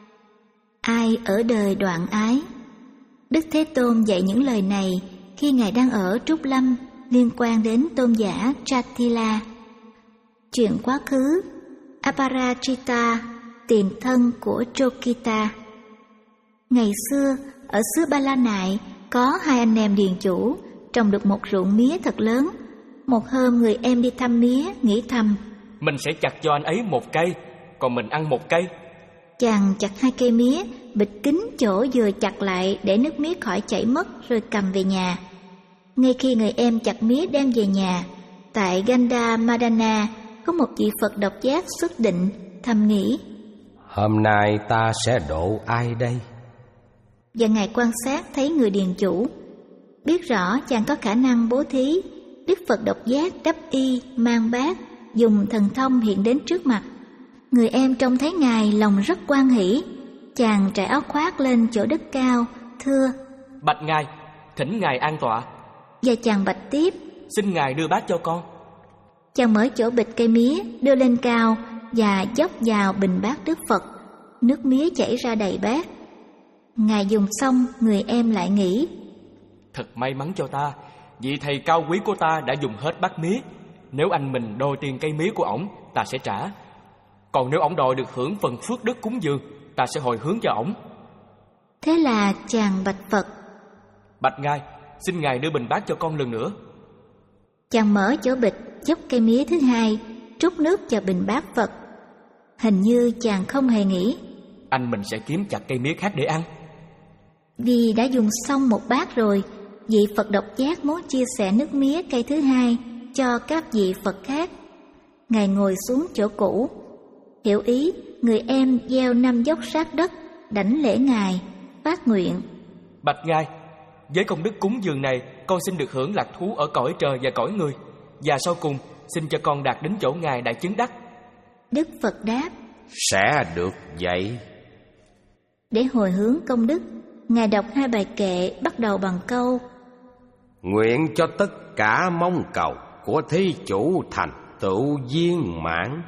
Ai ở đời đoạn ái? Đức Thế Tôn dạy những lời này khi Ngài đang ở Trúc Lâm liên quan đến tôn giả Chatila. Chuyện quá khứ: Aparajita, tiền thân của Chokita. Ngày xưa, ở xứ Ba La Nại có hai anh em điền chủ trồng được một ruộng mía thật lớn. Một hôm người em đi thăm mía, nghĩ thầm: Mình sẽ chặt cho anh ấy một cây, còn mình ăn một cây. Chàng chặt hai cây mía, bịt kín chỗ vừa chặt lại để nước mía khỏi chảy mất, rồi cầm về nhà. Ngay khi người em chặt mía đem về nhà, tại Ganda Madana có một vị Phật độc giác xuất định, thầm nghĩ: Hôm nay ta sẽ độ ai đây? Và Ngài quan sát thấy người điền chủ, biết rõ chàng có khả năng bố thí. Đức Phật độc giác đắp y mang bát, dùng thần thông hiện đến trước mặt. Người em trông thấy Ngài lòng rất hoan hỷ. Chàng trải áo khoác lên chỗ đất cao, thưa: Bạch Ngài, thỉnh Ngài an tọa. Và chàng bạch tiếp: Xin Ngài đưa bát cho con. Chàng mở chỗ bịch cây mía, đưa lên cao và dốc vào bình bát Đức Phật. Nước mía chảy ra đầy bát. Ngài dùng xong, người em lại nghĩ: Thật may mắn cho ta, vị thầy cao quý của ta đã dùng hết bát mía. Nếu anh mình đòi tiền cây mía của ổng, ta sẽ trả. Còn nếu ổng đòi được hưởng phần phước đức cúng dường, ta sẽ hồi hướng cho ổng. Thế là chàng bạch Phật: Bạch Ngài, xin Ngài đưa bình bát cho con lần nữa. Chàng mở chỗ bịch, dốc cây mía thứ hai, trút nước vào bình bát Phật. Hình như chàng không hề nghĩ. anh mình sẽ kiếm chặt cây mía khác để ăn. Vì đã dùng xong một bát rồi, vị Phật độc giác muốn chia sẻ nước mía cây thứ hai cho các vị Phật khác. Ngài ngồi xuống chỗ cũ, hiểu ý, người em gieo năm dốc sát đất, đảnh lễ Ngài, phát nguyện: Bạch Ngài, với công đức cúng dường này, con xin được hưởng lạc thú ở cõi trời và cõi người, và sau cùng xin cho con đạt đến chỗ Ngài đã chứng đắc. Đức Phật đáp: Sẽ được vậy. Để hồi hướng công đức, Ngài đọc hai bài kệ bắt đầu bằng câu: Nguyện cho tất cả mong cầu của thí chủ thành tựu viên mãn.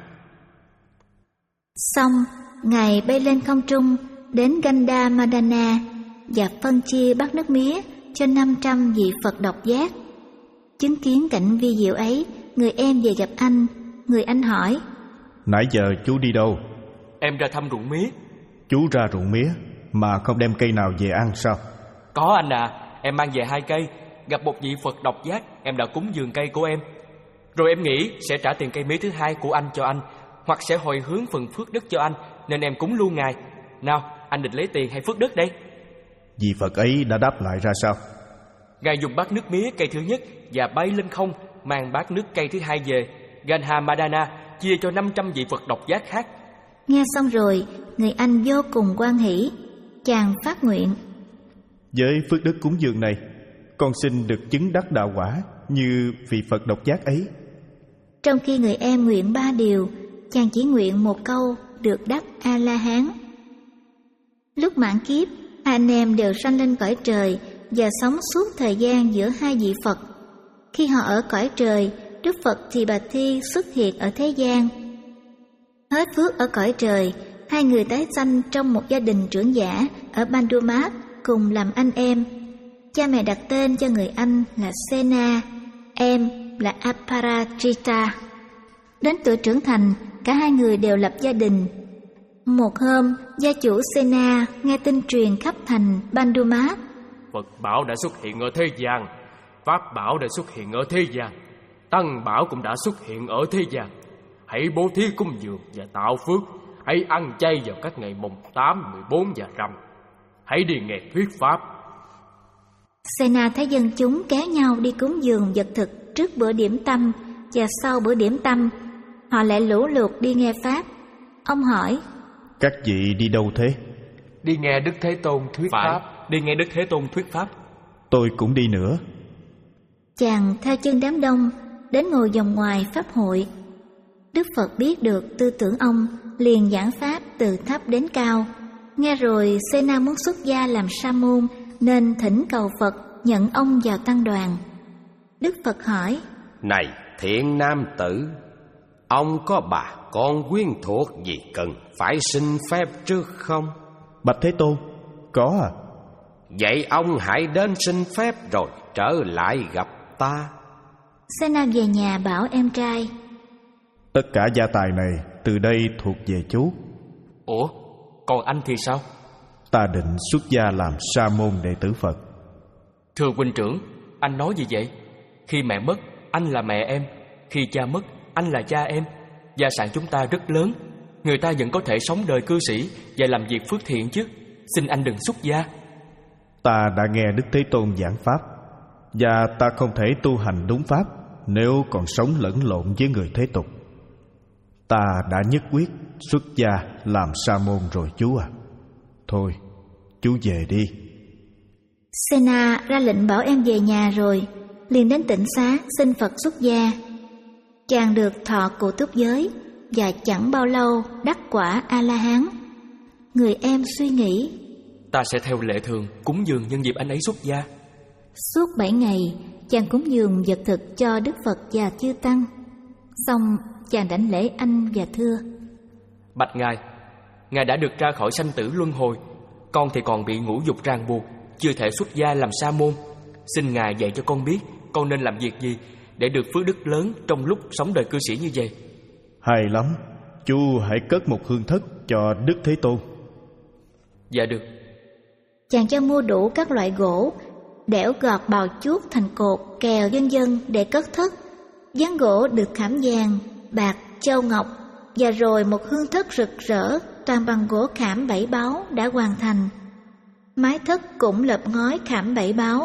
Xong, Ngài bay lên không trung đến Ganda Madana và phân chia bát nước mía cho năm trăm vị Phật độc giác. Chứng kiến cảnh vi diệu ấy, người em về gặp anh. Người anh hỏi: Nãy giờ chú đi đâu? Em ra thăm ruộng mía. Chú ra ruộng mía mà không đem cây nào về ăn sao? Có anh à, em mang về hai cây. Gặp một vị Phật độc giác, em đã cúng dường cây của em. Rồi em nghĩ sẽ trả tiền cây mía thứ hai của anh cho anh, hoặc sẽ hồi hướng phần phước đức cho anh, nên em cúng luôn Ngài. Nào, anh định lấy tiền hay phước đức đây? Vị Phật ấy đã đáp lại ra sao? Ngài dùng bát nước mía cây thứ nhất và bay lên không, mang bát nước cây thứ hai về Ganha Madana, chia cho năm trăm vị Phật độc giác khác. Nghe xong rồi, người anh vô cùng hoan hỷ. Chàng phát nguyện: Với phước đức cúng dường này, con xin được chứng đắc đạo quả như vị Phật độc giác ấy. Trong khi người em nguyện ba điều, chàng chỉ nguyện một câu được đắc A-la-hán. Lúc mãn kiếp, anh em đều sanh lên cõi trời và sống suốt thời gian giữa hai vị Phật. Khi họ ở cõi trời, Đức Phật Thì Bà Thi xuất hiện ở thế gian. Hết phước ở cõi trời, hai người tái sanh trong một gia đình trưởng giả ở Bandumat cùng làm anh em. Cha mẹ đặt tên cho người anh là Sena, em là Aparajita. Đến tuổi trưởng thành, cả hai người đều lập gia đình. Một hôm, gia chủ Sena nghe tin truyền khắp thành Bandumat: Phật bảo đã xuất hiện ở thế gian, Pháp bảo đã xuất hiện ở thế gian, Tăng bảo cũng đã xuất hiện ở thế gian. Hãy bố thí cúng dường và tạo phước. Hãy ăn chay vào các ngày mùng tám, mười bốn và rằm. Hãy đi nghe thuyết pháp. Sena thấy dân chúng kéo nhau đi cúng dường vật thực trước bữa điểm tâm, và sau bữa điểm tâm họ lại lũ lượt đi nghe pháp. Ông hỏi: Các vị đi đâu thế? Đi nghe Đức Thế Tôn thuyết Phải, pháp. đi nghe Đức Thế Tôn thuyết pháp. Tôi cũng đi nữa. Chàng theo chân đám đông đến ngồi vòng ngoài pháp hội. Đức Phật biết được tư tưởng ông, liền giảng pháp từ thấp đến cao. Nghe rồi Sena muốn xuất gia làm sa môn, nên thỉnh cầu Phật nhận ông vào tăng đoàn. Đức Phật hỏi: Này thiện nam tử, ông có bà con quyến thuộc gì cần phải xin phép trước không? Bạch Thế Tôn, có à. Vậy ông hãy đến xin phép rồi trở lại gặp ta. Sena về nhà bảo em trai: Tất cả gia tài này từ đây thuộc về chú. Ủa, còn anh thì sao? Ta định xuất gia làm sa môn đệ tử Phật. Thưa huynh trưởng, anh nói gì vậy? Khi mẹ mất, anh là mẹ em. Khi cha mất, anh là cha em. Gia sản chúng ta rất lớn. Người ta vẫn có thể sống đời cư sĩ và làm việc phước thiện chứ. Xin anh đừng xuất gia. Ta đã nghe Đức Thế Tôn giảng pháp, và ta không thể tu hành đúng pháp nếu còn sống lẫn lộn với người thế tục. Ta đã nhất quyết xuất gia làm sa môn rồi chú à. Thôi, chú về đi. Sena ra lệnh bảo em về nhà rồi, liền đến tịnh xá xin Phật xuất gia. Chàng được thọ cụ túc giới và chẳng bao lâu đắc quả A-la-hán. Người em suy nghĩ: Ta sẽ theo lệ thường cúng dường nhân dịp anh ấy xuất gia. Suốt bảy ngày, chàng cúng dường vật thực cho Đức Phật và chư tăng. Xong, chàng đảnh lễ anh và thưa: Bạch Ngài, Ngài đã được ra khỏi sanh tử luân hồi. Con thì còn bị ngũ dục ràng buộc, chưa thể xuất gia làm sa môn. Xin Ngài dạy cho con biết con nên làm việc gì để được phước đức lớn trong lúc sống đời cư sĩ như vậy. Hay lắm, chú hãy cất một hương thất cho Đức Thế Tôn. Dạ được. Chàng cho mua đủ các loại gỗ, đẽo gọt bào chuốt thành cột, kèo vân vân để cất thất. Ván gỗ được khảm vàng, bạc, châu ngọc, và rồi một hương thất rực rỡ toàn bằng gỗ khảm bảy báu đã hoàn thành. Mái thất cũng lợp ngói khảm bảy báu.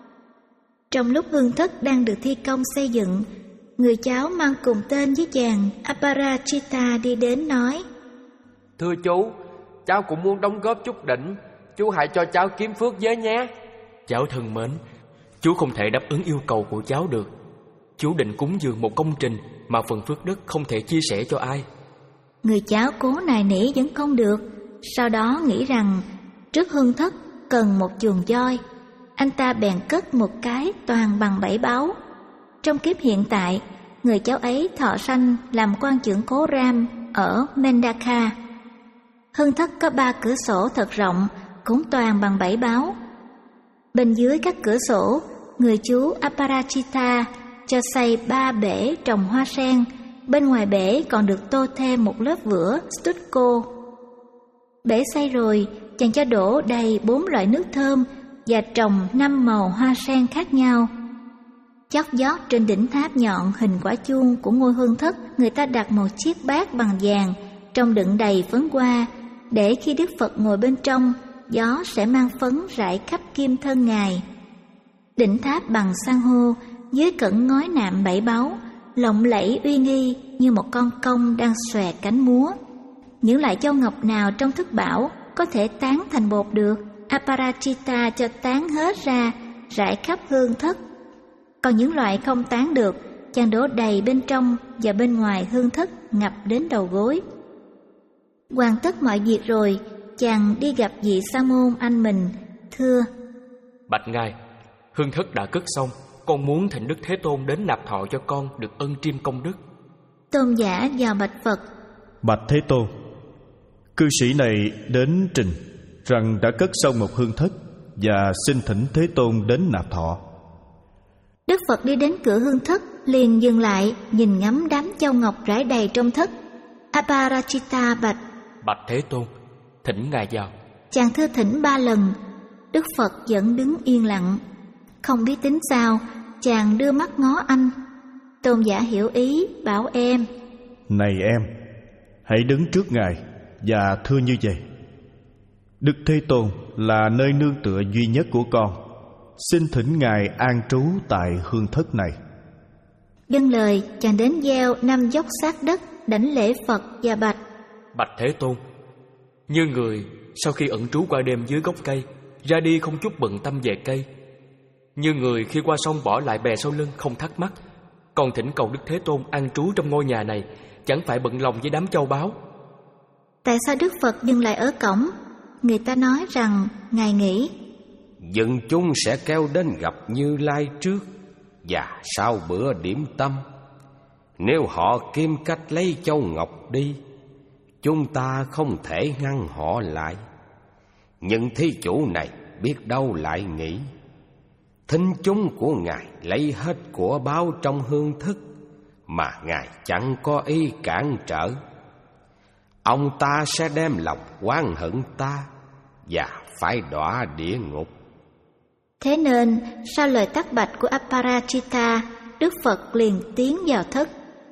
Trong lúc hương thất đang được thi công xây dựng, người cháu mang cùng tên với chàng Aparajita đi đến nói: Thưa chú, cháu cũng muốn đóng góp chút đỉnh, chú hãy cho cháu kiếm phước với nhé. Cháu thân mến, chú không thể đáp ứng yêu cầu của cháu được. Chú định cúng dường một công trình mà phần phước đức không thể chia sẻ cho ai. Người cháu cố nài nỉ vẫn không được. Sau đó nghĩ rằng trước hương thất cần một chuồng voi. Anh ta bèn cất một cái toàn bằng bảy báu. Trong kiếp hiện tại, người cháu ấy thọ sanh làm quan trưởng cố Ram ở Mendaka. Hương thất có ba cửa sổ thật rộng, cũng toàn bằng bảy báu. Bên dưới các cửa sổ, người chú Aparajita cho xây ba bể trồng hoa sen. Bên ngoài bể còn được tô thêm một lớp vữa stucco. Bể xây rồi, chàng cho đổ đầy bốn loại nước thơm và trồng năm màu hoa sen khác nhau. Chót vót trên đỉnh tháp nhọn hình quả chuông của ngôi hương thất, người ta đặt một chiếc bát bằng vàng trong đựng đầy phấn hoa, để khi Đức Phật ngồi bên trong, gió sẽ mang phấn rải khắp kim thân Ngài. Đỉnh tháp bằng san hô, dưới cẩn ngói nạm bảy báu, lộng lẫy uy nghi như một con công đang xòe cánh múa. Những loại châu ngọc nào trong thất bảo có thể tán thành bột được, Aparajita cho tán hết ra, rải khắp hương thất. Còn những loại không tán được, chàng đổ đầy bên trong và bên ngoài hương thất ngập đến đầu gối. Hoàn tất mọi việc rồi, chàng đi gặp vị sa môn anh mình, thưa: Bạch ngài, hương thất đã cất xong, con muốn thỉnh Đức Thế Tôn đến nạp thọ cho con được ân triêm công đức. Tôn giả vào bạch Phật: Bạch Thế Tôn, cư sĩ này đến trình rằng đã cất xong một hương thất và xin thỉnh Thế Tôn đến nạp thọ. Đức Phật đi đến cửa hương thất, liền dừng lại nhìn ngắm đám châu ngọc rải đầy trong thất. Aparajita bạch: Bạch Thế Tôn, thỉnh ngài vào. Chàng thưa thỉnh ba lần, Đức Phật vẫn đứng yên lặng. Không biết tính sao, chàng đưa mắt ngó anh. Tôn giả hiểu ý, bảo em: Này em, hãy đứng trước Ngài và thưa như vậy: Đức Thế Tôn là nơi nương tựa duy nhất của con, xin thỉnh Ngài an trú tại hương thất này. Dâng lời, chàng đến gieo năm dốc sát đất, đảnh lễ Phật và bạch: Bạch Thế Tôn, như người sau khi ẩn trú qua đêm dưới gốc cây, ra đi không chút bận tâm về cây, như người khi qua sông bỏ lại bè sau lưng không thắc mắc, còn thỉnh cầu Đức Thế Tôn an trú trong ngôi nhà này, chẳng phải bận lòng với đám châu báu. Tại sao Đức Phật dừng lại ở cổng? Người ta nói rằng Ngài nghĩ dân chúng sẽ kéo đến gặp Như Lai trước và sau bữa điểm tâm. Nếu họ kiếm cách lấy châu ngọc đi, chúng ta không thể ngăn họ lại. Nhưng thí chủ này biết đâu lại nghĩ thính chúng của Ngài lấy hết của báo trong hương thức, mà Ngài chẳng có ý cản trở. Ông ta sẽ đem lòng oán hận ta và phải đọa địa ngục. Thế nên sau lời tắc bạch của Aparajita, Đức Phật liền tiến vào thất.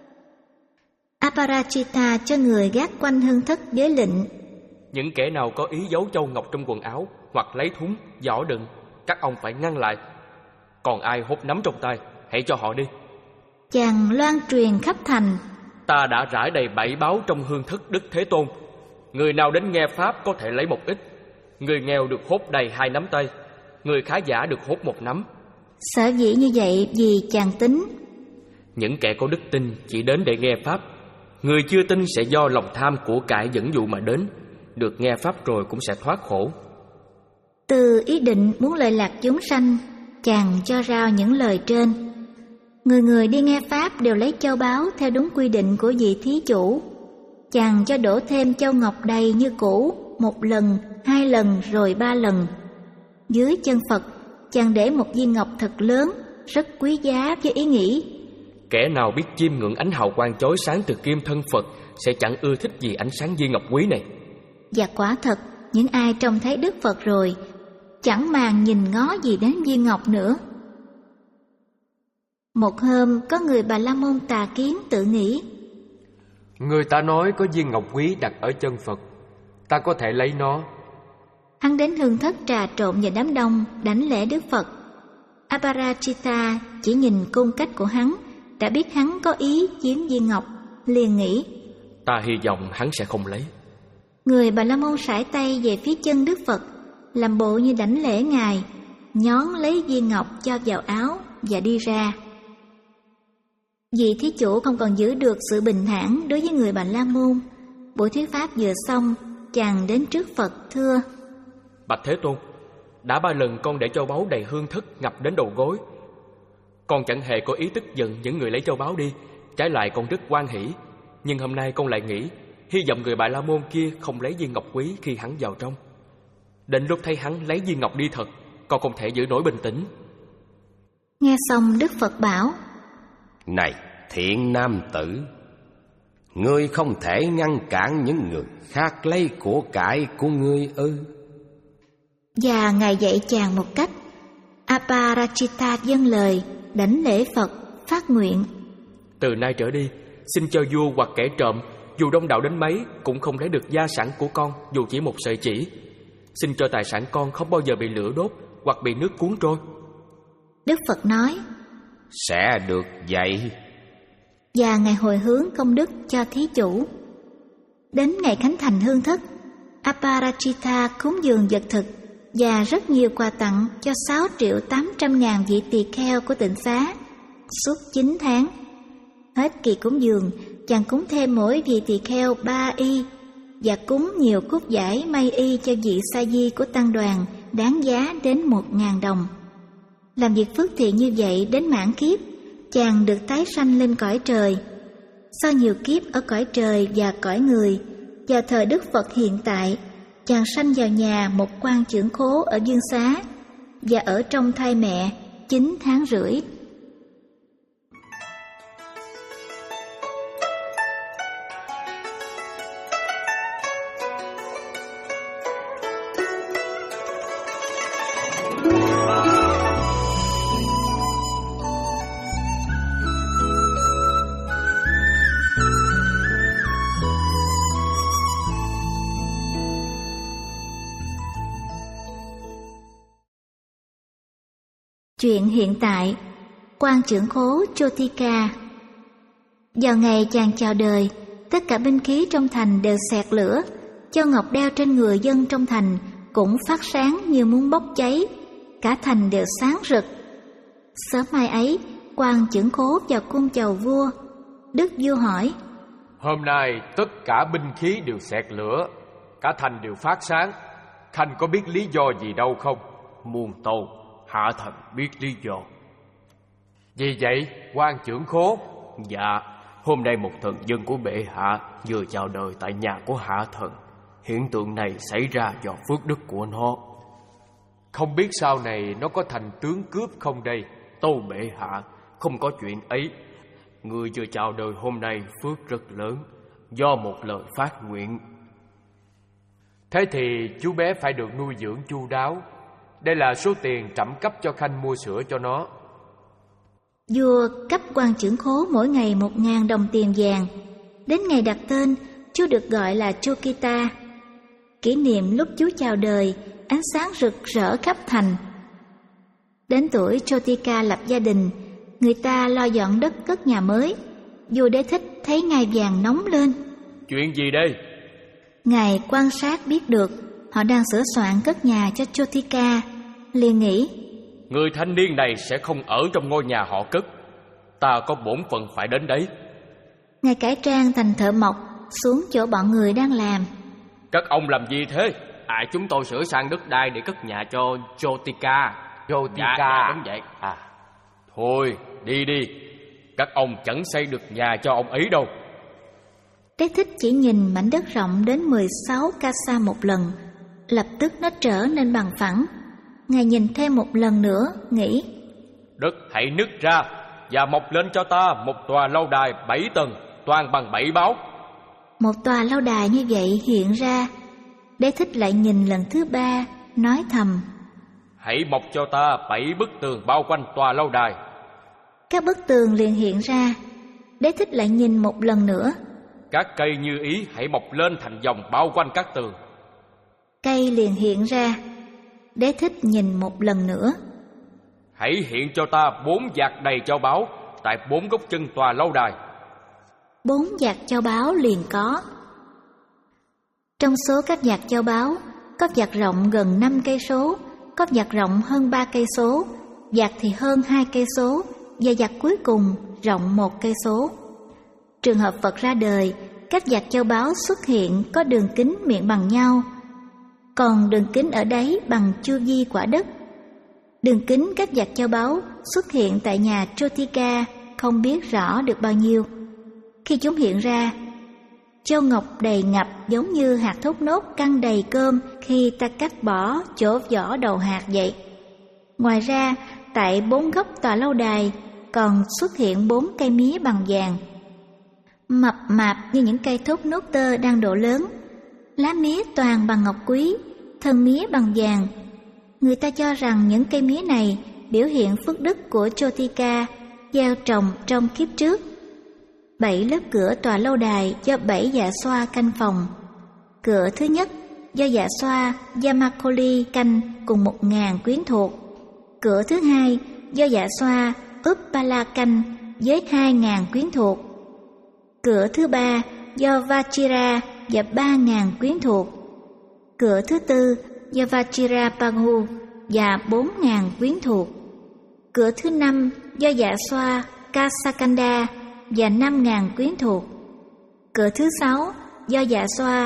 Aparajita cho người gác quanh hương thất giới lệnh: Những kẻ nào có ý giấu châu ngọc trong quần áo hoặc lấy thúng, giỏ đựng, các ông phải ngăn lại. Còn ai hốt nắm trong tay, hãy cho họ đi. Chàng loan truyền khắp thành: Ta đã rải đầy bảy báu trong hương thất Đức Thế Tôn. Người nào đến nghe pháp có thể lấy một ít. Người nghèo được hốt đầy hai nắm tay, người khá giả được hốt một nắm. Sở dĩ như vậy vì chàng tính những kẻ có đức tin chỉ đến để nghe pháp. Người chưa tin sẽ do lòng tham của cải dẫn dụ mà đến, được nghe pháp rồi cũng sẽ thoát khổ. Từ ý định muốn lợi lạc chúng sanh, chàng cho rao những lời trên. Người người đi nghe pháp đều lấy châu báu theo đúng quy định của vị thí chủ. Chàng cho đổ thêm châu ngọc đầy như cũ, một lần, hai lần rồi ba lần. Dưới chân Phật, chàng để một viên ngọc thật lớn, rất quý giá với ý nghĩ: Kẻ nào biết chiêm ngưỡng ánh hào quang chói sáng từ kim thân Phật sẽ chẳng ưa thích gì ánh sáng viên ngọc quý này. Và quả thật, những ai trông thấy Đức Phật rồi chẳng màng nhìn ngó gì đến viên ngọc nữa. Một hôm, có người Bà La Môn tà kiến tự nghĩ: Người ta nói có viên ngọc quý đặt ở chân Phật, ta có thể lấy nó. Hắn đến hương thất trà trộn vào đám đông, đảnh lễ Đức Phật. Aparajita chỉ nhìn cung cách của hắn, đã biết hắn có ý chiếm viên ngọc, liền nghĩ: ta hy vọng hắn sẽ không lấy. Người Bà La Môn sải tay về phía chân Đức Phật, làm bộ như đảnh lễ ngài, nhón lấy viên ngọc cho vào áo và đi ra. Vị thí chủ không còn giữ được sự bình thản đối với người Bà La Môn. Buổi thuyết pháp vừa xong, chàng đến trước Phật thưa: Bạch Thế Tôn, đã ba lần con để châu báu đầy hương thất ngập đến đầu gối. Con chẳng hề có ý tức giận những người lấy châu báu đi, trái lại con rất hoan hỉ. Nhưng hôm nay con lại nghĩ, hy vọng người Bà La Môn kia không lấy viên ngọc quý khi hắn vào trong. Đến lúc thấy hắn lấy viên ngọc đi thật, con không thể giữ nổi bình tĩnh. Nghe xong Đức Phật bảo: Này thiện nam tử, ngươi không thể ngăn cản những người khác lấy của cải của ngươi ư? Và ngài dạy chàng một cách. Aparajita dâng lời, đảnh lễ Phật, phát nguyện: Từ nay trở đi, xin cho vua hoặc kẻ trộm, dù đông đảo đến mấy, cũng không lấy được gia sản của con dù chỉ một sợi chỉ. Xin cho tài sản con không bao giờ bị lửa đốt hoặc bị nước cuốn trôi. Đức Phật nói: Sẽ được vậy. Và ngài hồi hướng công đức cho thí chủ. Đến ngày khánh thành hương thất, Aparajita cúng dường vật thực và rất nhiều quà tặng cho sáu triệu tám trăm ngàn vị tỳ kheo của tịnh xá suốt chín tháng. Hết kỳ cúng dường, chàng cúng thêm mỗi vị tỳ kheo ba y và cúng nhiều cúc vải may y cho vị sa di của tăng đoàn đáng giá đến một ngàn đồng. Làm việc phước thiện như vậy đến mãn kiếp, chàng được tái sanh lên cõi trời. Sau nhiều kiếp ở cõi trời và cõi người, vào thời Đức Phật hiện tại, chàng sanh vào nhà một quan trưởng khố ở Dương Xá và ở trong thai mẹ chín tháng rưỡi. Chuyện hiện tại, quan trưởng khố Chotika. Vào ngày chàng chào đời, tất cả binh khí trong thành đều xẹt lửa, châu ngọc đeo trên người dân trong thành cũng phát sáng như muốn bốc cháy, cả thành đều sáng rực. Sớm mai ấy, quan trưởng khố vào cung chầu vua. Đức vua hỏi: Hôm nay tất cả binh khí đều xẹt lửa, cả thành đều phát sáng. Khanh có biết lý do gì đâu không? Muôn tâu, hạ thần biết lý do. Vì vậy, quan trưởng khố? Dạ, hôm nay một thần dân của bệ hạ vừa chào đời tại nhà của hạ thần. Hiện tượng này xảy ra do phước đức của nó. Không biết sau này nó có thành tướng cướp không đây? Tâu bệ hạ, không có chuyện ấy. Người vừa chào đời hôm nay phước rất lớn, do một lời phát nguyện. Thế thì chú bé phải được nuôi dưỡng chu đáo. Đây là số tiền trẫm cấp cho Khanh mua sữa cho nó. Vua cấp quan trưởng khố mỗi ngày một ngàn đồng tiền vàng. Đến ngày đặt tên, chú được gọi là Chokita. Kỷ niệm lúc chú chào đời, ánh sáng rực rỡ khắp thành. Đến tuổi Chotika lập gia đình, người ta lo dọn đất cất nhà mới. Vua Đế Thích thấy ngai vàng nóng lên. Chuyện gì đây? Ngài quan sát biết được họ đang sửa soạn cất nhà cho Chotika, liền nghĩ: Người thanh niên này sẽ không ở trong ngôi nhà họ cất. Ta có bổn phận phải đến đấy. Ngài cải trang thành thợ mộc xuống chỗ bọn người đang làm. Các ông làm gì thế? À, chúng tôi sửa sang đất đai để cất nhà cho Chotika. Chotika? Dạ, dạ, đúng vậy. À, thôi, đi đi. Các ông chẳng xây được nhà cho ông ấy đâu. Đế Thích chỉ nhìn mảnh đất rộng đến mười sáu kasa một lần, lập tức nó trở nên bằng phẳng. Ngài nhìn thêm một lần nữa, nghĩ: Đất hãy nứt ra và mọc lên cho ta một tòa lâu đài bảy tầng, toàn bằng bảy báo. Một tòa lâu đài như vậy hiện ra. Đế Thích lại nhìn lần thứ ba, nói thầm: Hãy mọc cho ta bảy bức tường bao quanh tòa lâu đài. Các bức tường liền hiện ra. Đế Thích lại nhìn một lần nữa. Các cây như ý hãy mọc lên thành dòng bao quanh các tường. cây liền hiện ra. Đế thích nhìn một lần nữa. Hãy hiện cho ta bốn vạt đầy châu báu tại bốn góc chân tòa lâu đài. Bốn vạt châu báu liền có. Trong số các vạt châu báu, có vạt rộng gần năm cây số, có vạt rộng hơn ba cây số, vạt thì hơn hai cây số, và vạt cuối cùng rộng một cây số. Trường hợp Phật ra đời, các vạt châu báu xuất hiện có đường kính miệng bằng nhau, còn đường kính ở đáy bằng chu vi quả đất. Đường kính các vạt châu báu xuất hiện tại nhà Chotika không biết rõ được bao nhiêu. Khi chúng hiện ra, châu ngọc đầy ngập giống như hạt thốt nốt căng đầy cơm khi ta cắt bỏ chỗ vỏ đầu hạt vậy. Ngoài ra, tại bốn góc tòa lâu đài còn xuất hiện bốn cây mía bằng vàng, mập mạp như những cây thốt nốt tơ đang độ lớn. Lá mía toàn bằng ngọc quý, thân mía bằng vàng. Người ta cho rằng những cây mía này biểu hiện phước đức của Chotika gieo trồng trong kiếp trước. Bảy lớp cửa tòa lâu đài do bảy dạ xoa canh phòng. Cửa thứ nhất do dạ xoa Yamakoli canh cùng một ngàn quyến thuộc. Cửa thứ hai do dạ xoa Uppala canh với hai ngàn quyến thuộc. Cửa thứ ba do Vachira và ba ngàn quyến thuộc. Cửa thứ tư do Vachira Pagu và bốn ngàn quyến thuộc. Cửa thứ năm do dạ xoa Kasakanda và năm ngàn quyến thuộc. Cửa thứ sáu do dạ xoa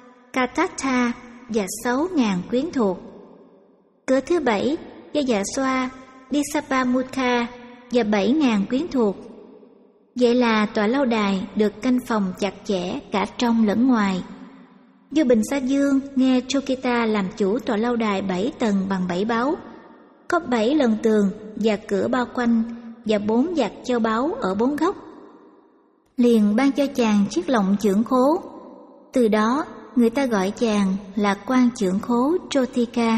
Katata và sáu ngàn quyến thuộc. Cửa thứ bảy do dạ xoa Disapamukha và bảy ngàn quyến thuộc. Vậy là tòa lâu đài được canh phòng chặt chẽ cả trong lẫn ngoài. Vua Bình Sa Dương nghe Chokita làm chủ tòa lâu đài bảy tầng bằng bảy báu, có bảy lần tường và cửa bao quanh và bốn vạt châu báu ở bốn góc. Liền ban cho chàng chiếc lọng chưởng khố. Từ đó người ta gọi chàng là quan chưởng khố Chotika.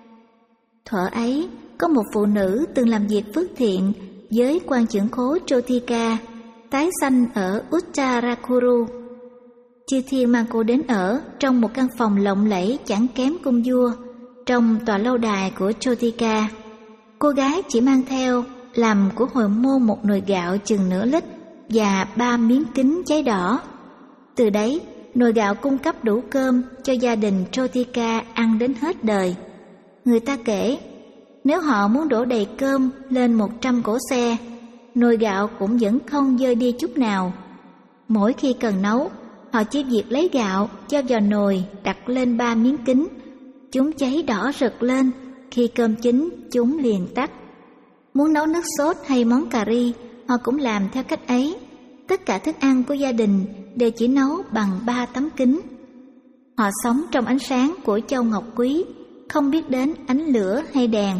Thuở ấy có một phụ nữ từng làm việc phước thiện với quan chưởng khố Chotika, tái sanh ở Uttarakuru. Chư thiên mang cô đến ở trong một căn phòng lộng lẫy chẳng kém cung vua trong tòa lâu đài của Chotika. Cô gái chỉ mang theo làm của hồi môn một nồi gạo chừng nửa lít và ba miếng kính cháy đỏ. Từ đấy, nồi gạo cung cấp đủ cơm cho gia đình Chotika ăn đến hết đời. Người ta kể, nếu họ muốn đổ đầy cơm lên một trăm cỗ xe, nồi gạo cũng vẫn không dơi đi chút nào. Mỗi khi cần nấu, họ chỉ việc lấy gạo cho vào nồi đặt lên ba miếng kính. Chúng cháy đỏ rực lên, khi cơm chín chúng liền tắt. Muốn nấu nước sốt hay món cà ri, họ cũng làm theo cách ấy. Tất cả thức ăn của gia đình đều chỉ nấu bằng ba tấm kính. Họ sống trong ánh sáng của châu ngọc quý, không biết đến ánh lửa hay đèn.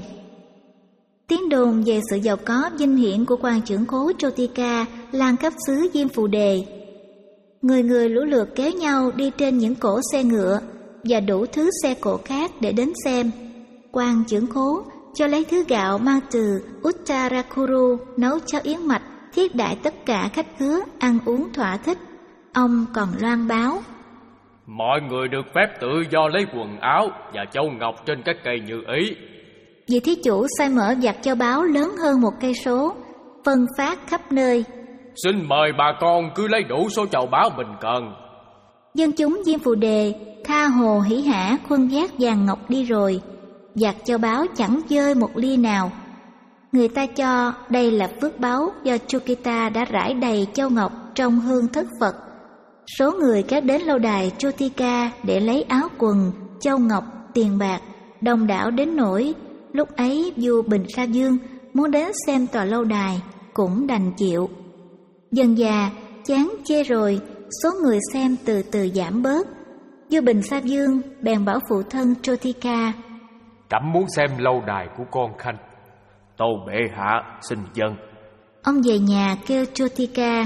Tiếng đồn về sự giàu có vinh hiển của quan trưởng khố Chotika lan khắp xứ Diêm Phù Đề. Người người lũ lượt kéo nhau đi trên những cỗ xe ngựa và đủ thứ xe cộ khác để đến xem. Quan trưởng khố cho lấy thứ gạo mang từ Uttarakuru nấu cháo yến mạch, thiết đãi tất cả khách khứa ăn uống thỏa thích. Ông còn loan báo: mọi người được phép tự do lấy quần áo và châu ngọc trên các cây như ý. Vị thí chủ sai mở vạt châu báu lớn hơn một cây số, phân phát khắp nơi. Xin mời bà con cứ lấy đủ số châu báu mình cần. Dân chúng Diêm Phù Đề tha hồ hỉ hả khuân vác vàng ngọc đi rồi, vạt châu báu chẳng dơi một ly nào. Người ta cho đây là phước báu do Chokita đã rải đầy châu ngọc trong hương thất Phật. Số người kéo đến lâu đài Chotika để lấy áo quần, châu ngọc, tiền bạc đông đảo đến nỗi lúc ấy vua Bình Sa Dương muốn đến xem tòa lâu đài cũng đành chịu. Dần già chán chê rồi, số người xem từ từ giảm bớt. Vua Bình Sa Dương bèn bảo phụ thân Chotika: Trẫm muốn xem lâu đài của con khanh. Tâu bệ hạ xin dâng. Ông về nhà kêu Chotika: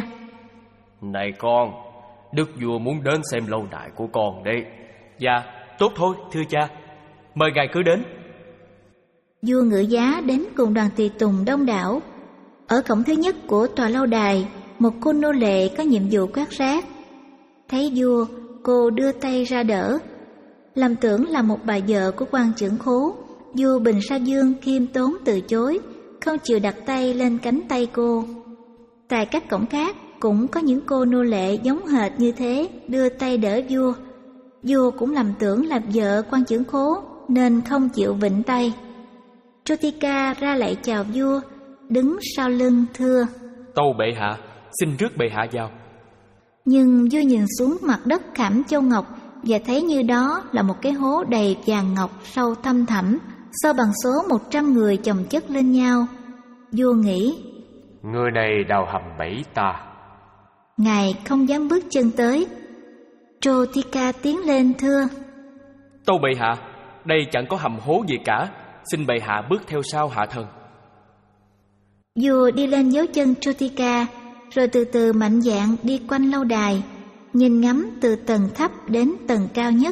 Này con, đức vua muốn đến xem lâu đài của con đấy. Dạ, tốt thôi thưa cha, mời ngài cứ đến. Vua ngự giá đến cùng đoàn tùy tùng đông đảo. Ở cổng thứ nhất của tòa lâu đài, một cô nô lệ có nhiệm vụ quét rác. Thấy vua, cô đưa tay ra đỡ. lầm tưởng là một bà vợ của quan trưởng khố. Vua Bình Sa Dương khiêm tốn từ chối, không chịu đặt tay lên cánh tay cô. Tại các cổng khác cũng có những cô nô lệ giống hệt như thế đưa tay đỡ vua. Vua cũng lầm tưởng là vợ quan trưởng khố nên không chịu vịnh tay. Chotika ra lạy chào vua, đứng sau lưng thưa: Tâu bệ hạ, xin rước bệ hạ vào. Nhưng vua nhìn xuống mặt đất khảm châu ngọc và thấy như đó là một cái hố đầy vàng ngọc sâu thăm thẳm, so bằng số một trăm người chồng chất lên nhau. Vua nghĩ: Người này đào hầm bẫy ta. Ngài không dám bước chân tới. Chotika tiến lên thưa: Tâu bệ hạ, đây chẳng có hầm hố gì cả, xin bệ hạ bước theo sau hạ thần. Vua đi lên dấu chân Chotika, rồi từ từ mạnh dạn đi quanh lâu đài, nhìn ngắm từ tầng thấp đến tầng cao nhất.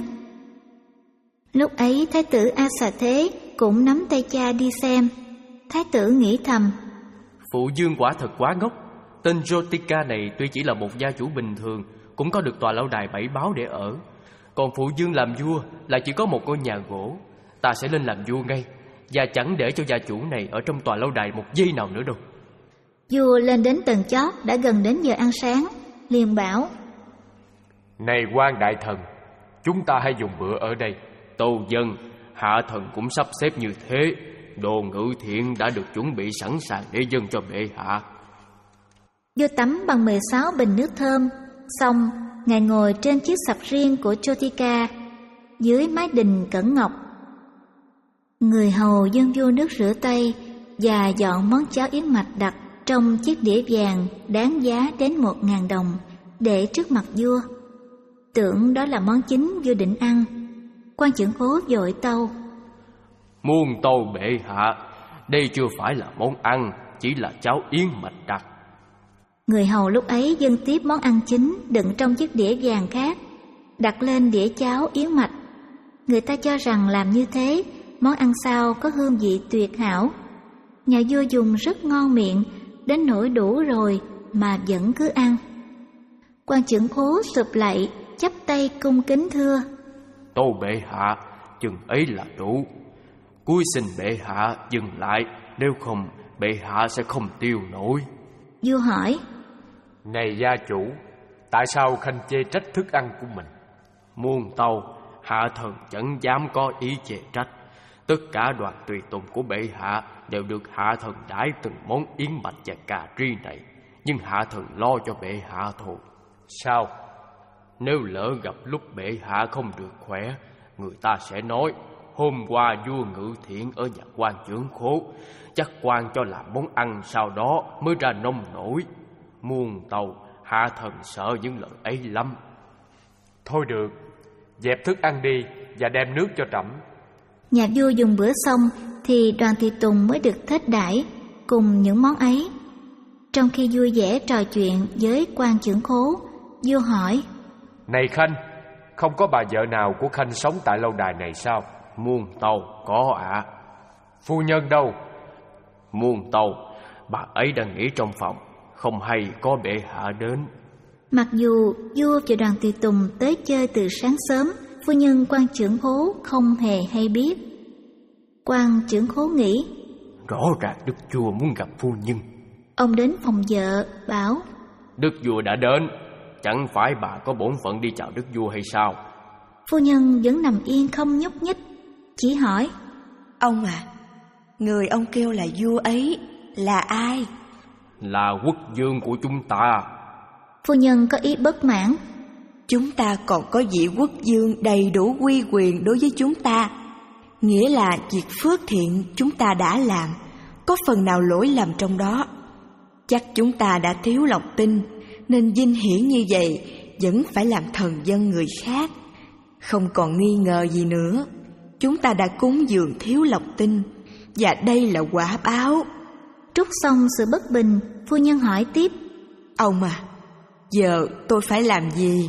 Lúc ấy Thái tử Asa Thế cũng nắm tay cha đi xem. Thái tử nghĩ thầm: Phụ vương quả thật quá ngốc. Tên Chotika này tuy chỉ là một gia chủ bình thường, cũng có được tòa lâu đài bảy báo để ở. Còn phụ vương làm vua là chỉ có một ngôi nhà gỗ. Ta sẽ lên làm vua ngay, và chẳng để cho gia chủ này ở trong tòa lâu đài một giây nào nữa đâu. Vua lên đến tầng chót, đã gần đến giờ ăn sáng, liền bảo: Này quan đại thần, chúng ta hãy dùng bữa ở đây. Tâu dân, hạ thần cũng sắp xếp như thế. Đồ ngự thiện đã được chuẩn bị sẵn sàng để dâng cho bệ hạ. Vua tắm bằng mười sáu bình nước thơm, xong ngài ngồi trên chiếc sập riêng của Chotika dưới mái đình cẩn ngọc. Người hầu dâng vua nước rửa tay và dọn món cháo yến mạch đặt trong chiếc đĩa vàng đáng giá đến một ngàn đồng để trước mặt vua. Tưởng đó là món chính vua định ăn. Quan trưởng khố vội tâu: Muôn tâu bệ hạ, đây chưa phải là món ăn, chỉ là cháo yến mạch đặc. Người hầu lúc ấy dâng tiếp món ăn chính đựng trong chiếc đĩa vàng khác, đặt lên đĩa cháo yến mạch. Người ta cho rằng làm như thế, món ăn sau có hương vị tuyệt hảo. Nhà vua dùng rất ngon miệng, đến nỗi đủ rồi mà vẫn cứ ăn. Quan trưởng khố sụp lạy, chắp tay cung kính thưa: Tâu bệ hạ, chừng ấy là đủ. Cúi xin bệ hạ dừng lại, nếu không bệ hạ sẽ không tiêu nổi. Vua hỏi: Này gia chủ, tại sao khanh chê trách thức ăn của mình? Muôn tâu, hạ thần chẳng dám có ý chê trách. Tất cả đoàn tùy tùng của bệ hạ đều được hạ thần đãi từng món yến mạch và cà ri này, nhưng hạ thần lo cho bệ hạ thôi. Sao? Nếu lỡ gặp lúc bệ hạ không được khỏe, người ta sẽ nói: Hôm qua vua ngự thiện ở nhà quan trưởng khố, chắc quan cho làm món ăn sau đó mới ra nông nổi. Muôn tâu, hạ thần sợ những lời ấy lắm. Thôi được, dẹp thức ăn đi và đem nước cho trẫm. Nhà vua dùng bữa xong thì đoàn tùy tùng mới được thết đãi cùng những món ấy. Trong khi vui vẻ trò chuyện với quan trưởng khố, vua hỏi: Này khanh, không có bà vợ nào của khanh sống tại lâu đài này sao? Muôn tâu, có ạ. À. Phu nhân đâu? Muôn tâu, bà ấy đang nghỉ trong phòng, không hay có bệ hạ đến. Mặc dù vua và đoàn tùy tùng tới chơi từ sáng sớm, phu nhân quan trưởng khố không hề hay biết. Quan trưởng khố nghĩ: Rõ ràng đức vua muốn gặp phu nhân. Ông đến phòng vợ bảo: Đức vua đã đến, chẳng phải bà có bổn phận đi chào đức vua hay sao? Phu nhân vẫn nằm yên không nhúc nhích, chỉ hỏi: Ông à, người ông kêu là vua ấy là ai? Là quốc vương của chúng ta. Phu nhân có ý bất mãn: Chúng ta còn có vị quốc vương đầy đủ uy quyền đối với chúng ta, nghĩa là việc phước thiện chúng ta đã làm, có phần nào lỗi lầm trong đó. Chắc chúng ta đã thiếu lòng tin, nên vinh hiển như vậy vẫn phải làm thần dân người khác. Không còn nghi ngờ gì nữa, chúng ta đã cúng dường thiếu lòng tin, và đây là quả báo. Trút xong sự bất bình, phu nhân hỏi tiếp: Ông à, giờ tôi phải làm gì?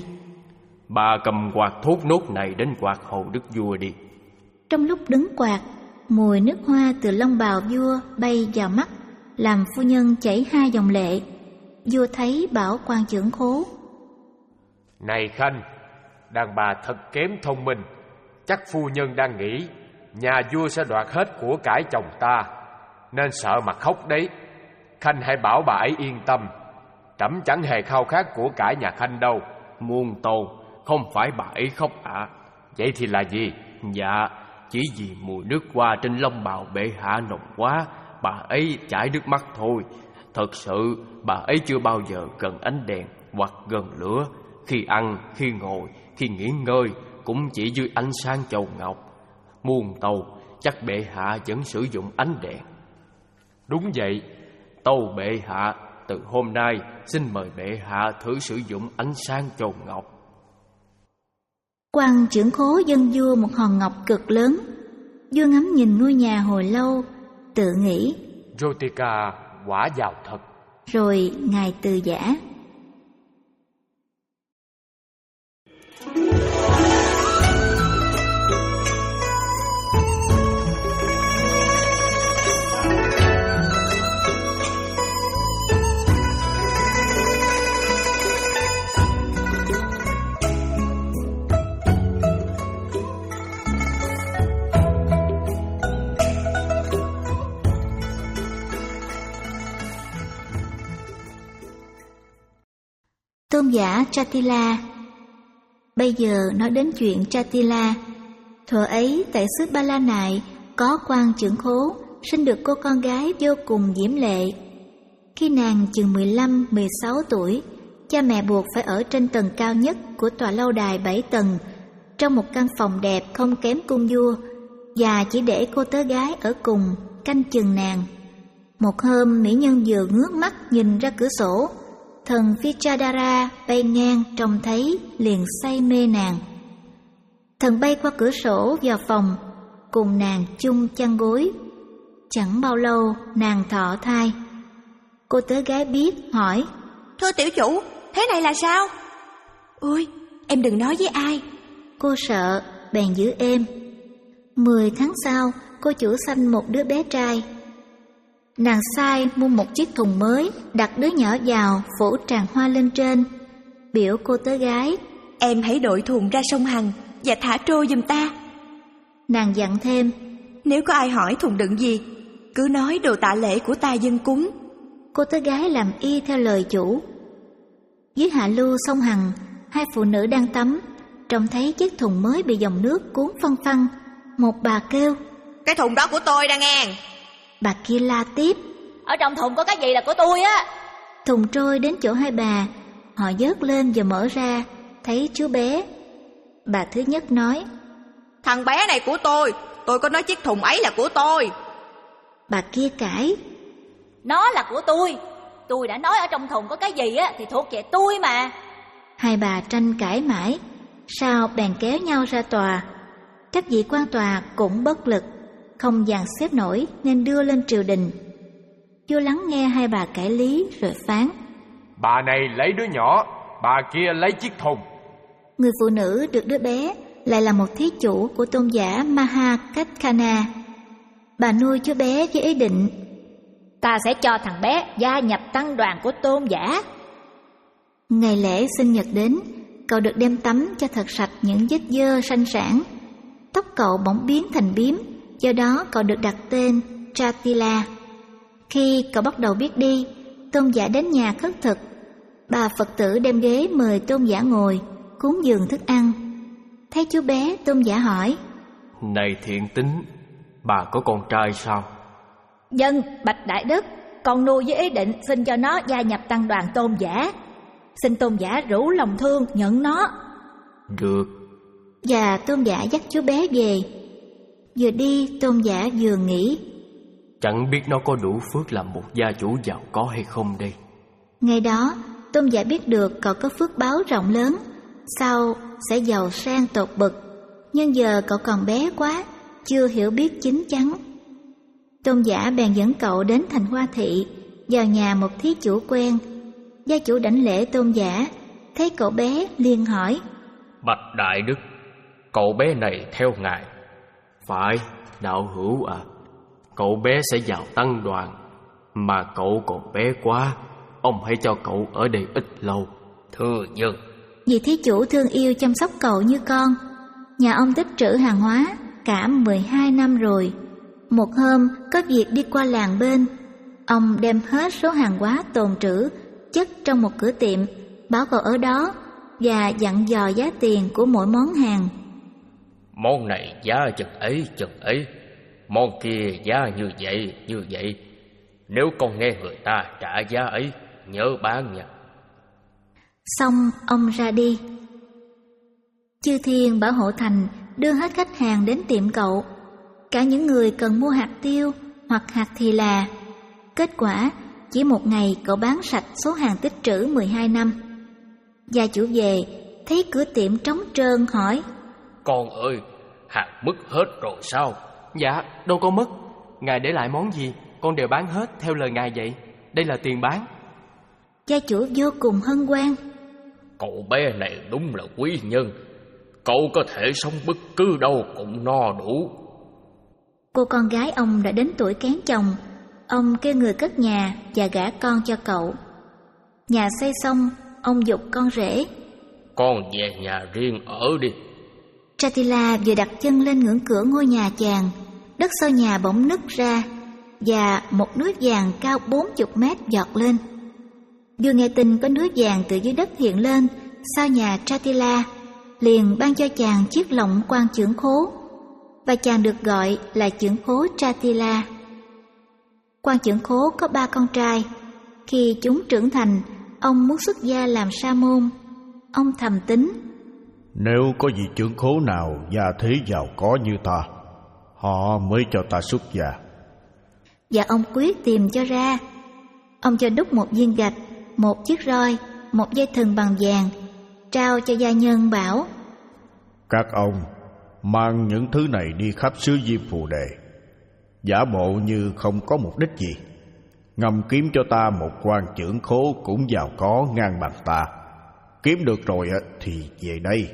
Bà cầm quạt thốt nốt này đến quạt hầu đức vua đi. Trong lúc đứng quạt, mùi nước hoa từ lông bào vua bay vào mắt, làm phu nhân chảy hai dòng lệ. Vua thấy bảo quan trưởng khố: Này khanh, đàn bà thật kém thông minh. chắc phu nhân đang nghĩ nhà vua sẽ đoạt hết của cải chồng ta, nên sợ mà khóc đấy. Khanh hãy bảo bà ấy yên tâm, trẫm chẳng hề khao khát của cải nhà Khanh đâu. Muôn tôn, không phải bà ấy khóc ạ. À. Vậy thì là gì? Dạ, chỉ vì mùi nước hoa trên lông bào bệ hạ nồng quá, bà ấy chảy nước mắt thôi. Thật sự bà ấy chưa bao giờ gần ánh đèn hoặc gần lửa. Khi ăn, khi ngồi, khi nghỉ ngơi cũng chỉ dưới ánh sáng châu ngọc. Muôn tâu, chắc bệ hạ vẫn sử dụng ánh đèn. Đúng vậy. Tâu bệ hạ, từ hôm nay xin mời bệ hạ thử sử dụng ánh sáng châu ngọc. Quan trưởng khố dâng vua một hòn ngọc cực lớn. Vua ngắm nhìn ngôi nhà hồi lâu, tự nghĩ: Jyotika quả giàu thật. Rồi ngài từ giã. Tôn giả Chatila. Bây giờ nói đến chuyện Chatila. Thuở ấy tại xứ Ba La Nại có quan trưởng khố sinh được cô con gái vô cùng diễm lệ. Khi nàng chừng mười lăm mười sáu tuổi, cha mẹ buộc phải ở trên tầng cao nhất của tòa lâu đài bảy tầng, trong một căn phòng đẹp không kém cung vua, và chỉ để cô tớ gái ở cùng canh chừng nàng. Một hôm, mỹ nhân vừa ngước mắt nhìn ra cửa sổ, thần Vichadara bay ngang trông thấy liền say mê nàng. Thần bay qua cửa sổ vào phòng, cùng nàng chung chăn gối. Chẳng bao lâu nàng thọ thai. Cô tớ gái biết hỏi: Thưa tiểu chủ, thế này là sao? Ôi, em đừng nói với ai. Cô sợ, bèn giữ êm. Mười tháng sau, cô chủ sanh một đứa bé trai. Nàng sai mua một chiếc thùng mới, đặt đứa nhỏ vào, phủ tràng hoa lên trên, biểu cô tớ gái: Em hãy đội thùng ra sông Hằng và thả trôi giùm ta. Nàng dặn thêm: Nếu có ai hỏi thùng đựng gì, cứ nói đồ tạ lễ của ta dâng cúng. Cô tớ gái làm y theo lời chủ. Dưới hạ lưu sông Hằng, hai phụ nữ đang tắm, trông thấy chiếc thùng mới bị dòng nước cuốn phăng phăng. Một bà kêu: Cái thùng đó của tôi đã nghe. Bà kia la tiếp: Ở trong thùng có cái gì là của tôi á. Thùng trôi đến chỗ hai bà, họ vớt lên và mở ra, thấy chú bé. Bà thứ nhất nói: Thằng bé này của tôi, tôi có nói chiếc thùng ấy là của tôi. Bà kia cãi: Nó là của tôi, tôi đã nói ở trong thùng có cái gì á thì thuộc về tôi mà. Hai bà tranh cãi mãi, sau bèn kéo nhau ra tòa. Các vị quan tòa cũng bất lực, không dàn xếp nổi nên đưa lên triều đình. Vua lắng nghe hai bà cãi lý rồi phán: Bà này lấy đứa nhỏ, bà kia lấy chiếc thùng. Người phụ nữ được đứa bé lại là một thí chủ của tôn giả Mahakaccana. Bà nuôi chú bé với ý định: Ta sẽ cho thằng bé gia nhập tăng đoàn của tôn giả. Ngày lễ sinh nhật đến, cậu được đem tắm cho thật sạch những vết dơ sanh sản. Tóc cậu bỗng biến thành bím, do đó cậu được đặt tên Chatila. Khi cậu bắt đầu biết đi, tôn giả đến nhà khất thực. Bà Phật tử đem ghế mời tôn giả ngồi, cúng dường thức ăn. Thấy chú bé, tôn giả hỏi: Này thiện tính, bà có con trai sao? Dân, bạch đại đức, con nuôi với ý định xin cho nó gia nhập tăng đoàn tôn giả. Xin tôn giả rủ lòng thương nhận nó. Được. Và tôn giả dắt chú bé về. Vừa đi, tôn giả vừa nghĩ: Chẳng biết nó có đủ phước làm một gia chủ giàu có hay không đây. Ngày đó, tôn giả biết được cậu có phước báo rộng lớn, sau sẽ giàu sang tột bậc. Nhưng giờ cậu còn bé quá, chưa hiểu biết chín chắn. Tôn giả bèn dẫn cậu đến thành Hoa Thị, vào nhà một thí chủ quen. Gia chủ đảnh lễ tôn giả, thấy cậu bé liền hỏi: Bạch đại đức, cậu bé này theo ngài? Phải, đạo hữu à. Cậu bé sẽ vào tăng đoàn, mà cậu còn bé quá, ông hãy cho cậu ở đây ít lâu. Thưa dân. Vì thí chủ thương yêu chăm sóc cậu như con. nhà ông tích trữ hàng hóa cả mười hai năm rồi. Một hôm có việc đi qua làng bên, ông đem hết số hàng hóa tồn trữ chất trong một cửa tiệm, báo vào ở đó và dặn dò giá tiền của mỗi món hàng. Món này giá chừng ấy chừng ấy, món kia giá như vậy như vậy. Nếu con nghe người ta trả giá ấy, nhớ bán nha. Xong ông ra đi. Chư Thiên Bảo Hộ Thành đưa hết khách hàng đến tiệm cậu, cả những người cần mua hạt tiêu hoặc hạt thì là. Kết quả chỉ một ngày cậu bán sạch số hàng tích trữ mười hai năm. Gia chủ về thấy cửa tiệm trống trơn hỏi: Con ơi, hàng mất hết rồi sao? Dạ, đâu có mất. Ngài để lại món gì con đều bán hết theo lời ngài vậy. Đây là tiền bán. Gia chủ vô cùng hân hoan. Cậu bé này đúng là quý nhân. Cậu có thể sống bất cứ đâu cũng no đủ. Cô con gái ông đã đến tuổi kén chồng. Ông kêu người cất nhà và gả con cho cậu. Nhà xây xong, ông giục con rể: Con về nhà riêng ở đi. Chatila vừa đặt chân lên ngưỡng cửa ngôi nhà chàng, đất sau nhà bỗng nứt ra và một núi vàng cao bốn mươi mét giọt lên. Vừa nghe tin có núi vàng từ dưới đất hiện lên sau nhà Chatila, liền ban cho chàng chiếc lọng quan chưởng khố, và chàng được gọi là chưởng khố Chatila. Quan chưởng khố có ba con trai. Khi chúng trưởng thành, ông muốn xuất gia làm sa môn. Ông thầm tính: Nếu có vị chưởng khố nào gia thế giàu có như ta, họ mới cho ta xuất gia. Và ông quyết tìm cho ra. Ông cho đúc một viên gạch, một chiếc roi, một dây thừng bằng vàng, trao cho gia nhân bảo: Các ông mang những thứ này đi khắp xứ Diêm Phù Đề, giả bộ như không có mục đích gì, ngầm kiếm cho ta một quan chưởng khố cũng giàu có ngang bằng ta. Kiếm được rồi thì về đây.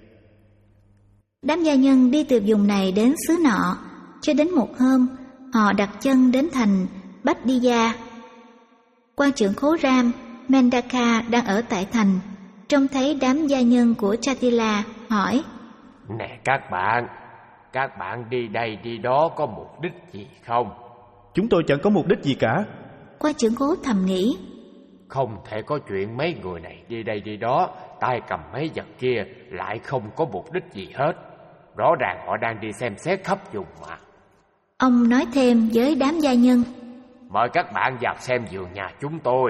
Đám gia nhân đi từ vùng này đến xứ nọ, cho đến một hôm họ đặt chân đến thành Bách Đi Gia. Quan trưởng khố Ram Mendaka đang ở tại thành, trông thấy đám gia nhân của Chatila, hỏi: Nè các bạn, các bạn đi đây đi đó có mục đích gì không? Chúng tôi chẳng có mục đích gì cả. Quan trưởng khố thầm nghĩ: Không thể có chuyện mấy người này đi đây đi đó, tay cầm mấy vật kia lại không có mục đích gì hết. Rõ ràng họ đang đi xem xét khắp vùng mà. Ông nói thêm với đám gia nhân: Mời các bạn vào xem vườn nhà chúng tôi.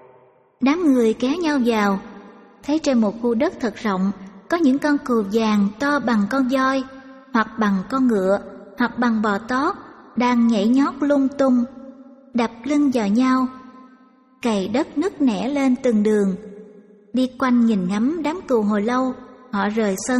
Đám người kéo nhau vào, thấy trên một khu đất thật rộng có những con cừu vàng to bằng con voi, hoặc bằng con ngựa, hoặc bằng bò tót, đang nhảy nhót lung tung, đập lưng vào nhau, cày đất nứt nẻ lên từng đường. Đi quanh nhìn ngắm đám cừu hồi lâu, họ rời sân.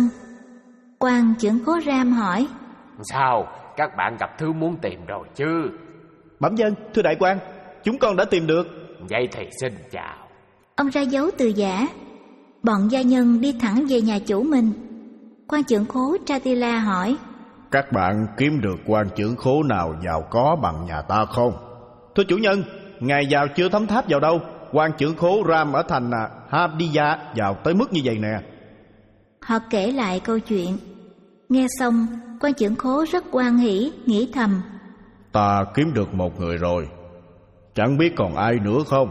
Quan trưởng khố Ram hỏi: Sao, các bạn gặp thứ muốn tìm rồi chứ? Bẩm dân, thưa đại quan, chúng con đã tìm được. Vậy thì xin chào. Ông ra dấu từ giả. Bọn gia nhân đi thẳng về nhà chủ mình. Quan trưởng khố Chatila hỏi: Các bạn kiếm được quan trưởng khố nào giàu có bằng nhà ta không? Thưa chủ nhân, ngài giàu chưa thấm tháp vào đâu. Quan trưởng khố Ram ở thành Habdiya giàu tới mức như vậy nè. Họ kể lại câu chuyện. Nghe xong, quan trưởng khố rất hoan hỉ, nghĩ thầm: Ta kiếm được một người rồi, chẳng biết còn ai nữa không?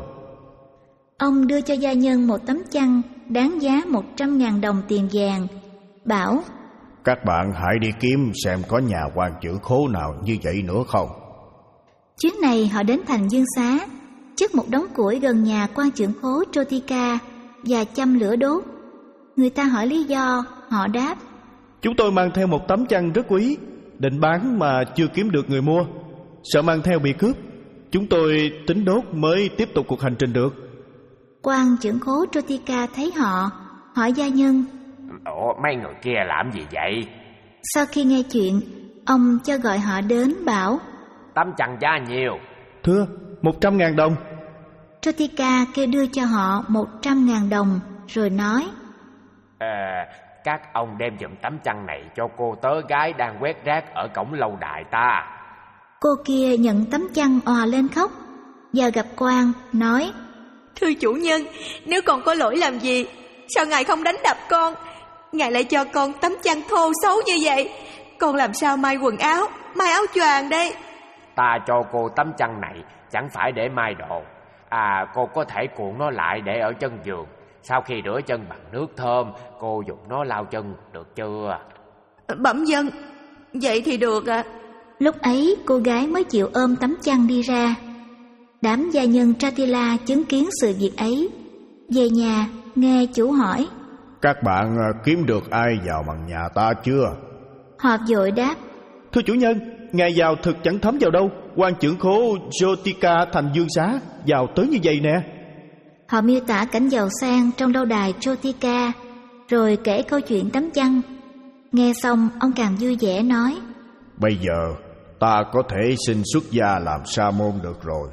Ông đưa cho gia nhân một tấm chăn đáng giá một trăm ngàn đồng tiền vàng, bảo: Các bạn hãy đi kiếm xem có nhà quan trưởng khố nào như vậy nữa không. Chuyến này họ đến thành Dương Xá, chất một đống củi gần nhà quan trưởng khố Trotika và châm lửa đốt. Người ta hỏi lý do, họ đáp: Chúng tôi mang theo một tấm chăn rất quý, định bán mà chưa kiếm được người mua, sợ mang theo bị cướp. Chúng tôi tính đốt mới tiếp tục cuộc hành trình được. Quan trưởng khố Trotika thấy họ, hỏi gia nhân: Ủa, mấy người kia làm gì vậy? Sau khi nghe chuyện, ông cho gọi họ đến, bảo: Tấm chăn giá nhiều? Thưa, một trăm ngàn đồng. Trotika kêu đưa cho họ một trăm ngàn đồng, rồi nói: À, các ông đem giùm tấm chăn này cho cô tớ gái đang quét rác ở cổng lâu đài ta. Cô kia nhận tấm chăn òa lên khóc, và gặp quan, nói: Thưa chủ nhân, nếu con có lỗi làm gì, sao ngài không đánh đập con? Ngài lại cho con tấm chăn thô xấu như vậy. Con làm sao may quần áo, may áo choàng đây? Ta cho cô tấm chăn này chẳng phải để may đồ. À, cô có thể cuộn nó lại để ở chân giường. Sau khi rửa chân bằng nước thơm, cô dùng nó lau chân, được chưa? Bẩm dân, vậy thì được ạ. À. Lúc ấy cô gái mới chịu ôm tấm chăn đi ra. Đám gia nhân Tratila chứng kiến sự việc ấy. Về nhà nghe chủ hỏi: Các bạn kiếm được ai vào bằng nhà ta chưa? Họ vội đáp: Thưa chủ nhân, ngài vào thực chẳng thấm vào đâu. Quan trưởng khố Jotika thành dương xá vào tới như vậy nè. Họ miêu tả cảnh giàu sang trong lâu đài Jotika, rồi kể câu chuyện tấm chăn. Nghe xong ông càng vui vẻ nói: Bây giờ ta có thể xin xuất gia làm sa môn được rồi.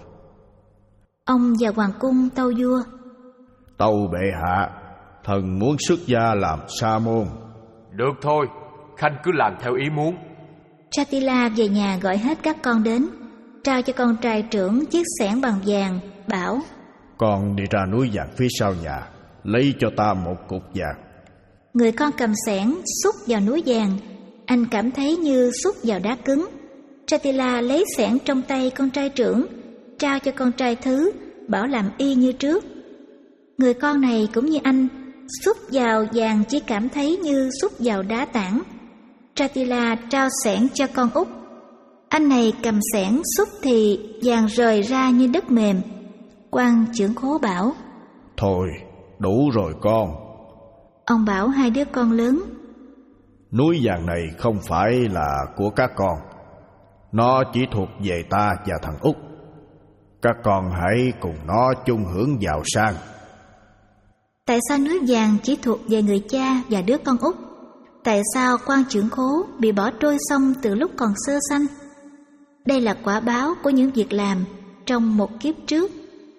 Ông vào hoàng cung tâu vua: Tâu bệ hạ, thần muốn xuất gia làm sa môn. Được thôi, khanh cứ làm theo ý muốn. Tratila về nhà gọi hết các con đến, trao cho con trai trưởng chiếc xẻng bằng vàng, bảo: Con đi ra núi vàng phía sau nhà, lấy cho ta một cục vàng. Người con cầm xẻng xúc vào núi vàng, anh cảm thấy như xúc vào đá cứng. Tratila lấy xẻng trong tay con trai trưởng, trao cho con trai thứ, bảo làm y như trước. Người con này cũng như anh, xúc vào vàng chỉ cảm thấy như xúc vào đá tảng. Tratila trao xẻng cho con út. Anh này cầm xẻng xúc thì vàng rời ra như đất mềm. Quan trưởng khố bảo: Thôi, đủ rồi con. Ông bảo hai đứa con lớn: Núi vàng này không phải là của các con, nó chỉ thuộc về ta và thằng út. Các con hãy cùng nó chung hưởng giàu sang. Tại sao núi vàng chỉ thuộc về người cha và đứa con út? Tại sao quan trưởng khố bị bỏ trôi sông từ lúc còn sơ sanh? Đây là quả báo của những việc làm trong một kiếp trước.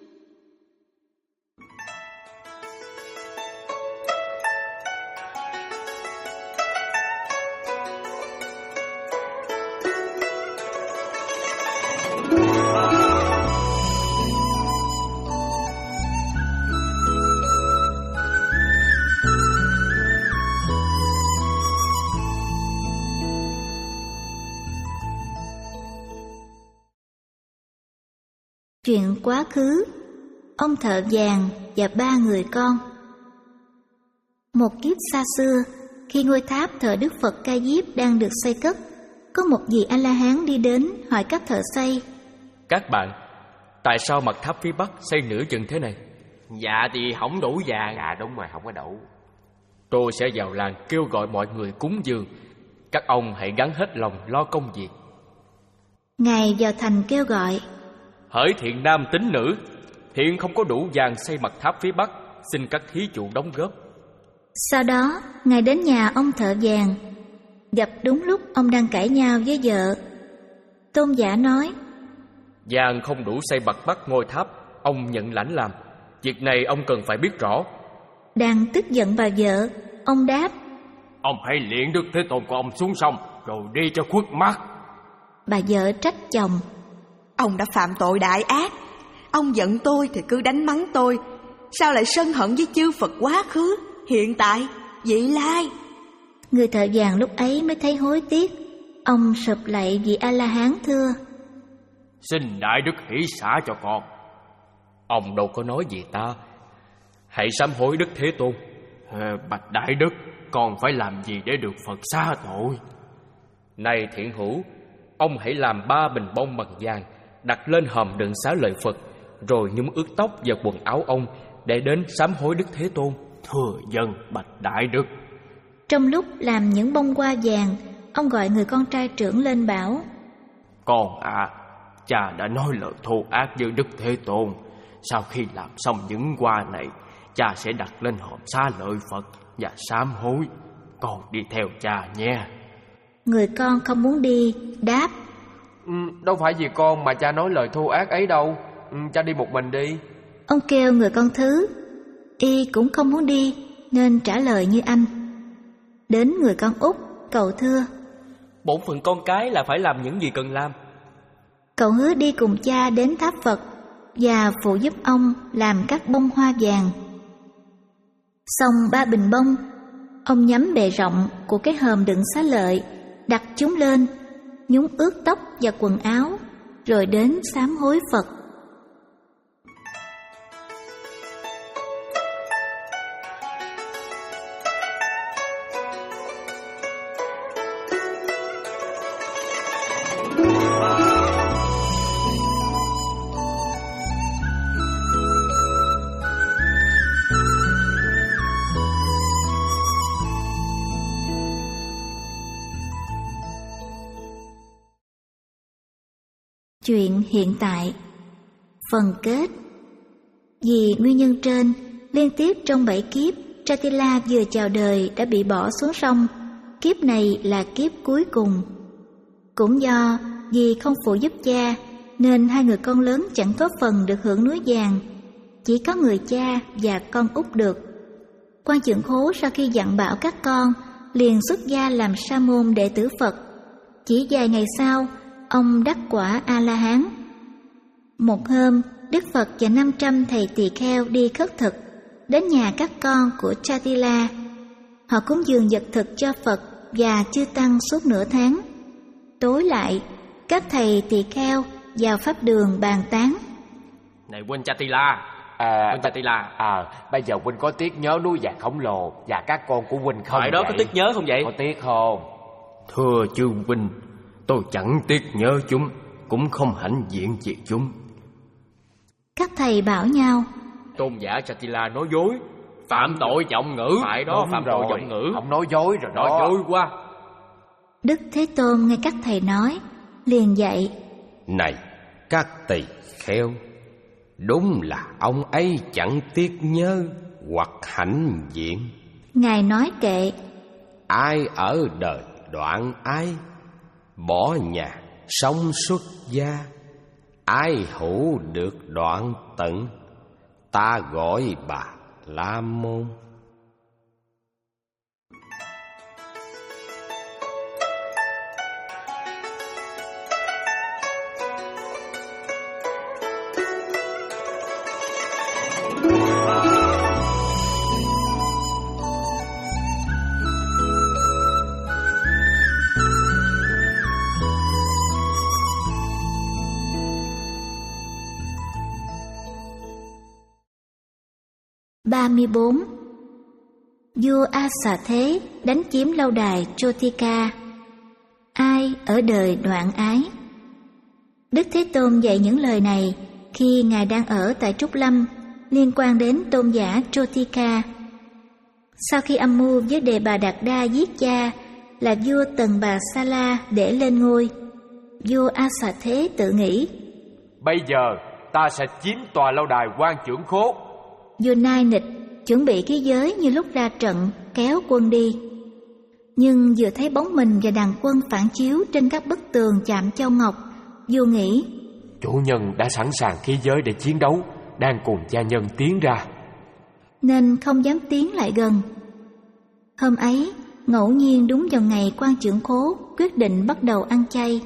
Chuyện quá khứ. Ông thợ vàng và ba người con. Một kiếp xa xưa, khi ngôi tháp thờ Đức Phật Ca Diếp đang được xây cất, có một vị A-la-hán đi đến hỏi các thợ xây: Các bạn, tại sao mặt tháp phía Bắc xây nửa chừng thế này? Dạ thì không đủ vàng. Dạ đúng rồi, không có đủ. Tôi sẽ vào làng kêu gọi mọi người cúng dường. Các ông hãy gắng hết lòng lo công việc. Ngài vào thành kêu gọi: Hỡi thiện nam tín nữ, hiện không có đủ vàng xây mặt tháp phía Bắc, xin các thí chủ đóng góp. Sau đó, Ngài đến nhà ông thợ vàng, gặp đúng lúc ông đang cãi nhau với vợ. Tôn giả nói: Vàng không đủ xây mặt Bắc ngôi tháp, ông nhận lãnh làm. Việc này ông cần phải biết rõ. Đang tức giận bà vợ, ông đáp: Ông hãy liễn Đức Thế Tôn của ông xuống sông, rồi đi cho khuất mắt. Bà vợ trách chồng: Ông đã phạm tội đại ác. Ông giận tôi thì cứ đánh mắng tôi, sao lại sân hận với chư Phật quá khứ, hiện tại, vị lai? Người thợ vàng lúc ấy mới thấy hối tiếc. Ông sụp lạy vị A-la-hán thưa: Xin Đại Đức hỷ xả cho con. Ông đâu có nói gì ta. Hãy sám hối Đức Thế Tôn. À, bạch Đại Đức, con phải làm gì để được Phật xá tội? Này thiện hữu, ông hãy làm ba bình bông bằng vàng, đặt lên hòm đựng xá lợi Phật, rồi nhúng ướt tóc và quần áo ông để đến sám hối Đức Thế Tôn. Thưa dân bạch Đại Đức. Trong lúc làm những bông hoa vàng, ông gọi người con trai trưởng lên bảo: Con à, cha đã nói lời thô ác với Đức Thế Tôn. Sau khi làm xong những hoa này, cha sẽ đặt lên hòm xá lợi Phật và sám hối. Con đi theo cha nhé. Người con không muốn đi, đáp: ừ, Đâu phải vì con mà cha nói lời thô ác ấy đâu. ừ, Cha đi một mình đi. Ông kêu người con thứ, y cũng không muốn đi, nên trả lời như anh. Đến người con út, cậu thưa: Bổn phận con cái là phải làm những gì cần làm. Cậu hứa đi cùng cha đến tháp Phật và phụ giúp ông làm các bông hoa vàng. Xong ba bình bông, ông nhắm bề rộng của cái hòm đựng xá lợi, đặt chúng lên, nhúng ướt tóc và quần áo, rồi đến sám hối Phật. Chuyện hiện tại. Phần kết. Vì nguyên nhân trên, liên tiếp trong bảy kiếp, Chatila vừa chào đời đã bị bỏ xuống sông. Kiếp này là kiếp cuối cùng. Cũng do vì không phụ giúp cha, nên hai người con lớn chẳng có phần được hưởng núi vàng. Chỉ có người cha và con út được. Quan Chưởng Khố sau khi dặn bảo các con, liền xuất gia làm sa môn đệ tử Phật. Chỉ vài ngày sau, ông đắc quả A-la-hán. Một hôm, Đức Phật và năm trăm thầy tỳ kheo đi khất thực, đến nhà các con của Chatila. Họ cúng dường vật thực cho Phật và chư tăng suốt nửa tháng. Tối lại, các thầy tỳ kheo vào pháp đường bàn tán. Này huynh Chatila, À, huynh Chatila, à, bây giờ huynh có tiếc nhớ núi vàng khổng lồ và các con của huynh không? phải đó vậy? có tiếc nhớ không vậy? Có tiếc không? Thưa chư huynh, tôi chẳng tiếc nhớ chúng, cũng không hãnh diện vì chúng. Các thầy bảo nhau. Tôn giả Chatila nói dối, phạm tội giọng ngữ. Phải đó, Đúng phạm rồi. tội giọng ngữ. Ông nói dối rồi đó. Nói dối quá. Đức Thế Tôn nghe các thầy nói, liền dạy. Này các tỳ kheo, đúng là ông ấy chẳng tiếc nhớ hoặc hãnh diện. Ngài nói kệ. Ai ở đời đoạn ái, bỏ nhà sống xuất gia, ai hữu được đoạn tận, ta gọi bà la môn. ba mươi bốn. Vua A Xà Thế đánh chiếm lâu đài Chotika. Ai ở đời đoạn ái? Đức Thế Tôn dạy những lời này khi Ngài đang ở tại Trúc Lâm, liên quan đến tôn giả Chotika. Sau khi âm mưu với Đề Bà Đạt Đa giết cha là vua Tần Bà Sa La để lên ngôi, vua A Xà Thế tự nghĩ: Bây giờ ta sẽ chiếm tòa lâu đài Quan Chưởng Khố. Vua nai nịch chuẩn bị khí giới như lúc ra trận kéo quân đi. Nhưng vừa thấy bóng mình và đàn quân phản chiếu trên các bức tường chạm châu ngọc, vua nghĩ: Chủ nhân đã sẵn sàng khí giới để chiến đấu, đang cùng gia nhân tiến ra, nên không dám tiến lại gần. Hôm ấy, ngẫu nhiên đúng vào ngày Quan Chưởng Khố quyết định bắt đầu ăn chay.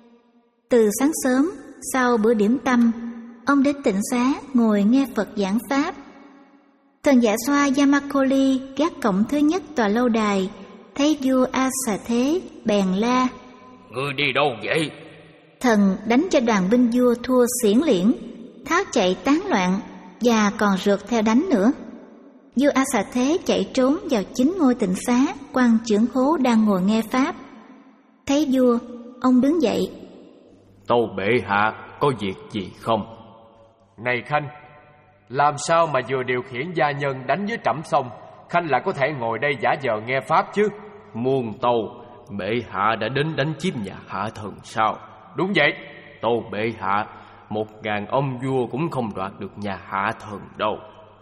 Từ sáng sớm, sau bữa điểm tâm, ông đến tịnh xá ngồi nghe Phật giảng pháp. Thần Dạ Xoa Yamakoli gác cổng thứ nhất tòa lâu đài, thấy vua A Xà Thế bèn la: Ngươi đi đâu vậy? Thần đánh cho đoàn binh vua thua xiển liễn, tháo chạy tán loạn và còn rượt theo đánh nữa. Vua A Xà Thế chạy trốn vào chính ngôi tịnh xá Quan Chưởng Khố đang ngồi nghe pháp. Thấy vua, ông đứng dậy: Tâu bệ hạ, có việc gì không? Này Khanh, làm sao mà vừa điều khiển gia nhân đánh với trẫm xong, Khanh lại có thể ngồi đây giả vờ nghe pháp chứ? Muôn tâu, bệ hạ đã đến đánh chiếm nhà hạ thần sao? Đúng vậy. Tâu bệ hạ, một ngàn ông vua cũng không đoạt được nhà hạ thần đâu.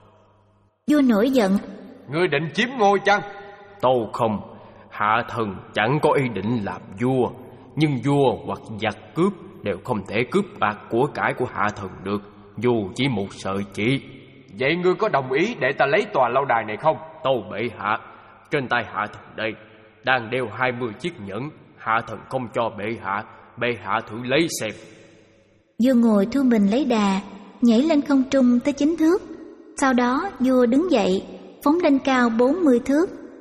Vua nổi giận: Ngươi định chiếm ngôi chăng? Tâu không, hạ thần chẳng có ý định làm vua, nhưng vua hoặc giặc cướp đều không thể cướp bạc của cải của hạ thần được, dù chỉ một sợi chỉ. Vậy ngươi có đồng ý để ta lấy tòa lâu đài này không? Tâu bệ hạ, trên tay hạ thần đây đang đeo hai mươi chiếc nhẫn, hạ thần không cho bệ hạ, bệ hạ thử lấy xem. Vua ngồi thu mình lấy đà, nhảy lên không trung tới chín thước. Sau đó vua đứng dậy, phóng lên cao bốn mươi thước.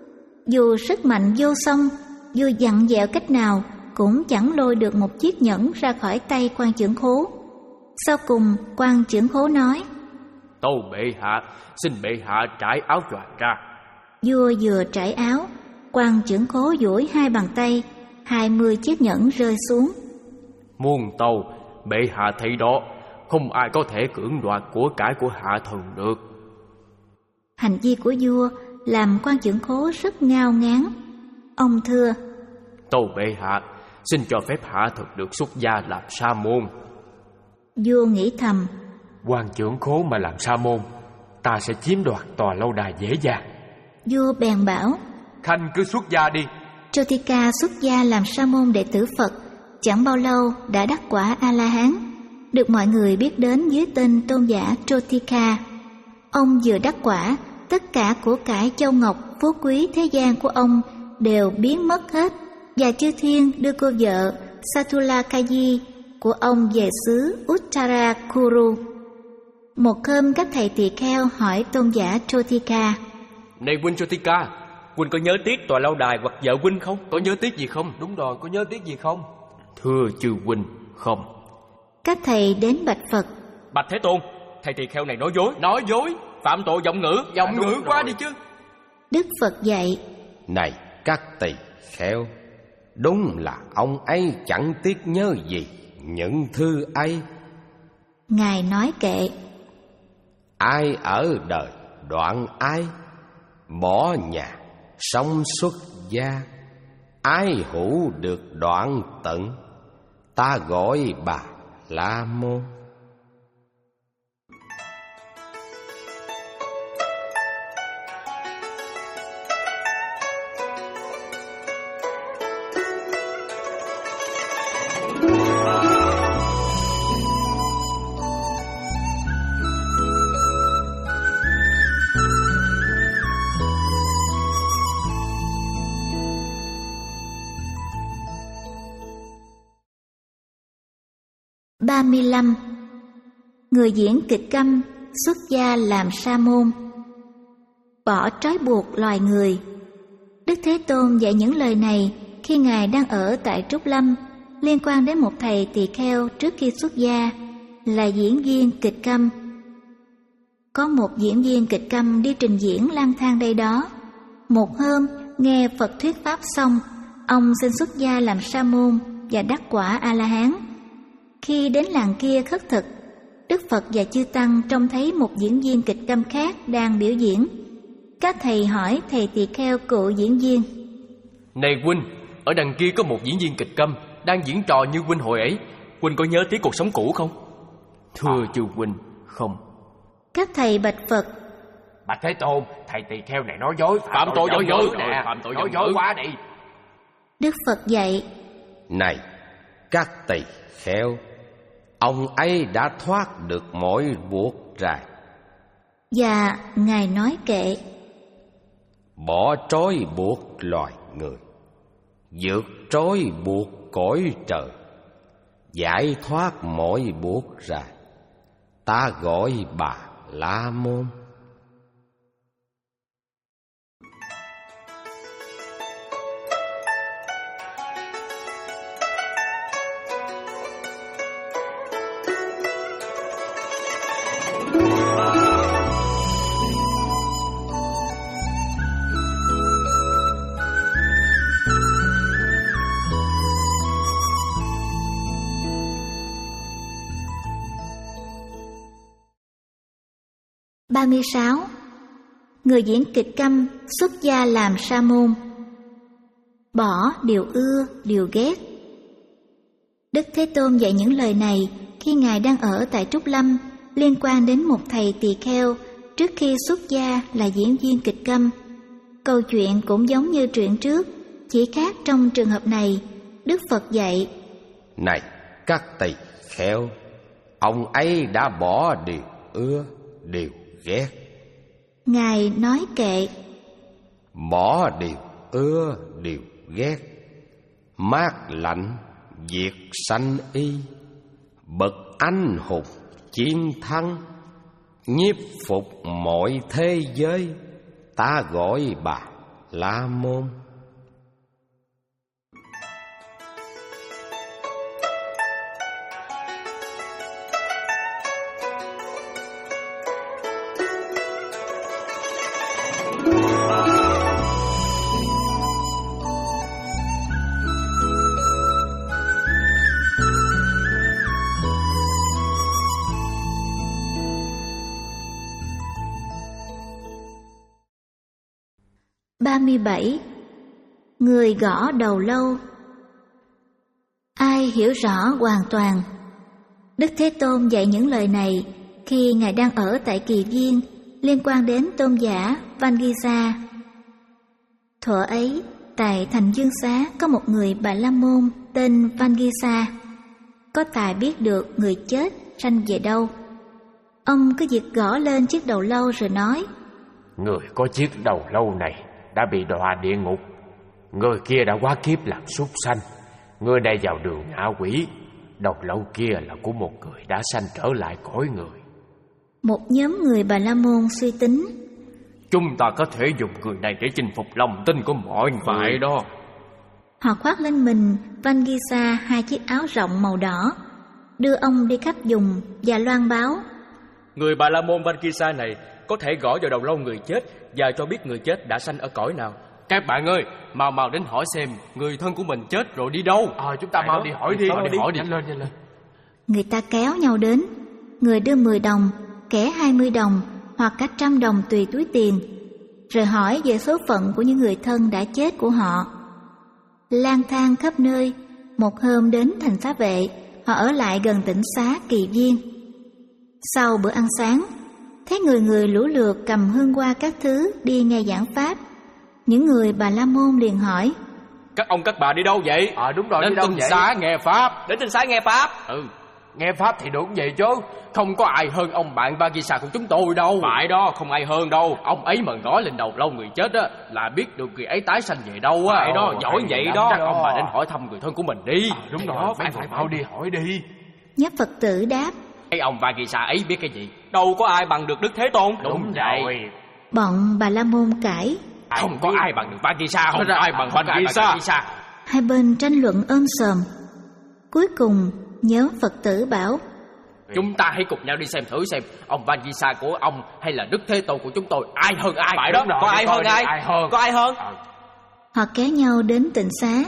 Dù sức mạnh vô song, dù dặn dẹo cách nào cũng chẳng lôi được một chiếc nhẫn ra khỏi tay quan trưởng khố. Sau cùng quan trưởng khố nói: Tâu bệ hạ, xin bệ hạ trải áo choàng ra. Vua vừa trải áo, quan trưởng khố duỗi hai bàn tay, hai mươi chiếc nhẫn rơi xuống. Muôn tâu, bệ hạ thấy đó, không ai có thể cưỡng đoạt của cải của hạ thần được. Hành vi của vua làm quan trưởng khố rất ngao ngán. Ông thưa: Tâu bệ hạ, xin cho phép hạ thần được xuất gia làm sa môn. Vua nghĩ thầm: Quan trưởng khố mà làm sa môn, ta sẽ chiếm đoạt tòa lâu đài dễ dàng. Vua bèn bảo: Khanh cứ xuất gia đi. Chotika xuất gia làm sa môn đệ tử Phật, chẳng bao lâu đã đắc quả A-la-hán, được mọi người biết đến dưới tên tôn giả Chotika. Ông vừa đắc quả, tất cả của cải châu ngọc phú quý thế gian của ông đều biến mất hết, và chư thiên đưa cô vợ Satulakayi của ông về xứ Uttarakuru. Một hôm các thầy tỳ kheo hỏi tôn giả Chotika: Này huynh Chotika, huynh có nhớ tiếc tòa lâu đài hoặc vợ huynh không? Có nhớ tiếc gì không? Đúng rồi, có nhớ tiếc gì không? Thưa chư huynh, không. Các thầy đến bạch Phật: Bạch Thế Tôn, thầy tỳ kheo này nói dối. Nói dối? Phạm tội vọng ngữ. Vọng ngữ quá đi chứ. Đức Phật dạy: Này các tỳ kheo, đúng là ông ấy chẳng tiếc nhớ gì những thư ấy. Ngài nói kệ: Ai ở đời đoạn ai, bỏ nhà sống xuất gia, ai hữu được đoạn tận, ta gọi bà La Môn. ba mươi lăm. Người diễn kịch câm xuất gia làm sa môn. Bỏ trói buộc loài người. Đức Thế Tôn dạy những lời này khi Ngài đang ở tại Trúc Lâm, liên quan đến một thầy tỳ kheo trước khi xuất gia, là diễn viên kịch câm. Có một diễn viên kịch câm đi trình diễn lang thang đây đó. Một hôm nghe Phật thuyết pháp xong, ông xin xuất gia làm sa môn và đắc quả A-la-hán. Khi đến làng kia khất thực, Đức Phật và chư tăng trông thấy một diễn viên kịch câm khác đang biểu diễn. Các thầy hỏi thầy tỳ kheo cụ diễn viên: Này huynh, ở đằng kia có một diễn viên kịch câm đang diễn trò như huynh hồi ấy. Huynh có nhớ tiếc cuộc sống cũ không? Thưa chư huynh, không. Các thầy bạch Phật: Bạch Thế Tôn, thầy tỳ kheo này nói dối. Phạm tội nói dối nè, phạm tội nói dối quá đi. Đức Phật dạy: Này các tỳ kheo, ông ấy đã thoát được mọi buộc ràng. Và Ngài nói kệ: Bỏ trói buộc loài người, vượt trói buộc cõi trời, giải thoát mọi buộc ràng, ta gọi bà La Môn. ba mươi sáu. Người diễn kịch câm xuất gia làm sa môn. Bỏ điều ưa, điều ghét. Đức Thế Tôn dạy những lời này khi Ngài đang ở tại Trúc Lâm, liên quan đến một thầy tỳ kheo trước khi xuất gia là diễn viên kịch câm. Câu chuyện cũng giống như chuyện trước, chỉ khác trong trường hợp này, Đức Phật dạy: Này các tỳ kheo, ông ấy đã bỏ điều ưa, điều ghét. Ngài nói kệ: Bỏ điều ưa, điều ghét, mát lạnh, diệt sanh y, bậc anh hùng chiến thắng, nhiếp phục mọi thế giới, ta gọi bà La Môn. ba mươi bảy. Người gõ đầu lâu. Ai hiểu rõ hoàn toàn? Đức Thế Tôn dạy những lời này khi Ngài đang ở tại Kỳ Viên liên quan đến tôn giả Vangisa. Thuở ấy, tại thành Dương Xá có một người Bà La Môn tên Vangisa, có tài biết được người chết sanh về đâu. Ông cứ việc gõ lên chiếc đầu lâu rồi nói: Người có chiếc đầu lâu này đã bị đọa địa ngục. Người kia đã quá kiếp làm súc sanh. Người này vào đường ngạ quỷ. Đầu lâu kia là của một người đã sanh trở lại cõi người. Một nhóm người Bà La Môn suy tính: Chúng ta có thể dùng người này để chinh phục lòng tin của mọi người. Phải đó. Họ khoác lên mình Vangisa hai chiếc áo rộng màu đỏ, đưa ông đi khắp vùng và loan báo: Người Bà La Môn Vangisa này có thể gõ vào đầu lâu người chết và cho biết người chết đã sanh ở cõi nào. Các bạn ơi, mau mau đến hỏi xem người thân của mình chết rồi đi đâu. Ờ, à, chúng ta mau đi hỏi đi. Mau đi hỏi đi. Nhanh lên, nhanh lên. Người ta kéo nhau đến, người đưa mười đồng, kẻ hai mươi đồng hoặc cả trăm đồng tùy túi tiền, rồi hỏi về số phận của những người thân đã chết của họ. Lang thang khắp nơi, một hôm đến thành Xá Vệ, họ ở lại gần tỉnh xá Kỳ Viên. Sau bữa ăn sáng, thấy người người lũ lượt cầm hương hoa các thứ đi nghe giảng pháp. Những người Bà La Môn liền hỏi: Các ông các bà đi đâu vậy? Ờ à, đúng rồi, đến đi đâu tinh vậy? xá nghe pháp. Đến tinh xá nghe pháp. Ừ, nghe pháp thì đúng vậy chứ. không có ai hơn ông bạn Vangisa của chúng tôi đâu. Phải đó, không ai hơn đâu. Ông ấy mà gõ lên đầu lâu người chết á là biết được người ấy tái sanh về đâu á. Phải đó, giỏi vậy đó. Chắc ông bà đến hỏi thăm người thân của mình đi. À, đúng rồi, phải phải mau đi hỏi đi. Nhất Phật tử đáp: Cái ông Vangisa ấy biết cái gì? Đâu có ai bằng được Đức Thế Tôn. Đúng, đúng vậy. Bọn Bà La Môn cãi: Không có ai bằng được Vangisa, không có ai bằng Vangisa. Hai bên tranh luận ôm sòm. Cuối cùng nhóm Phật tử bảo: Chúng ta hãy cùng nhau đi xem thử xem ông Vangisa của ông hay là Đức Thế Tôn của chúng tôi ai hơn ai. Phải đó, có ai hơn ai? ai hơn. Có ai hơn? Họ kéo nhau đến tịnh xá.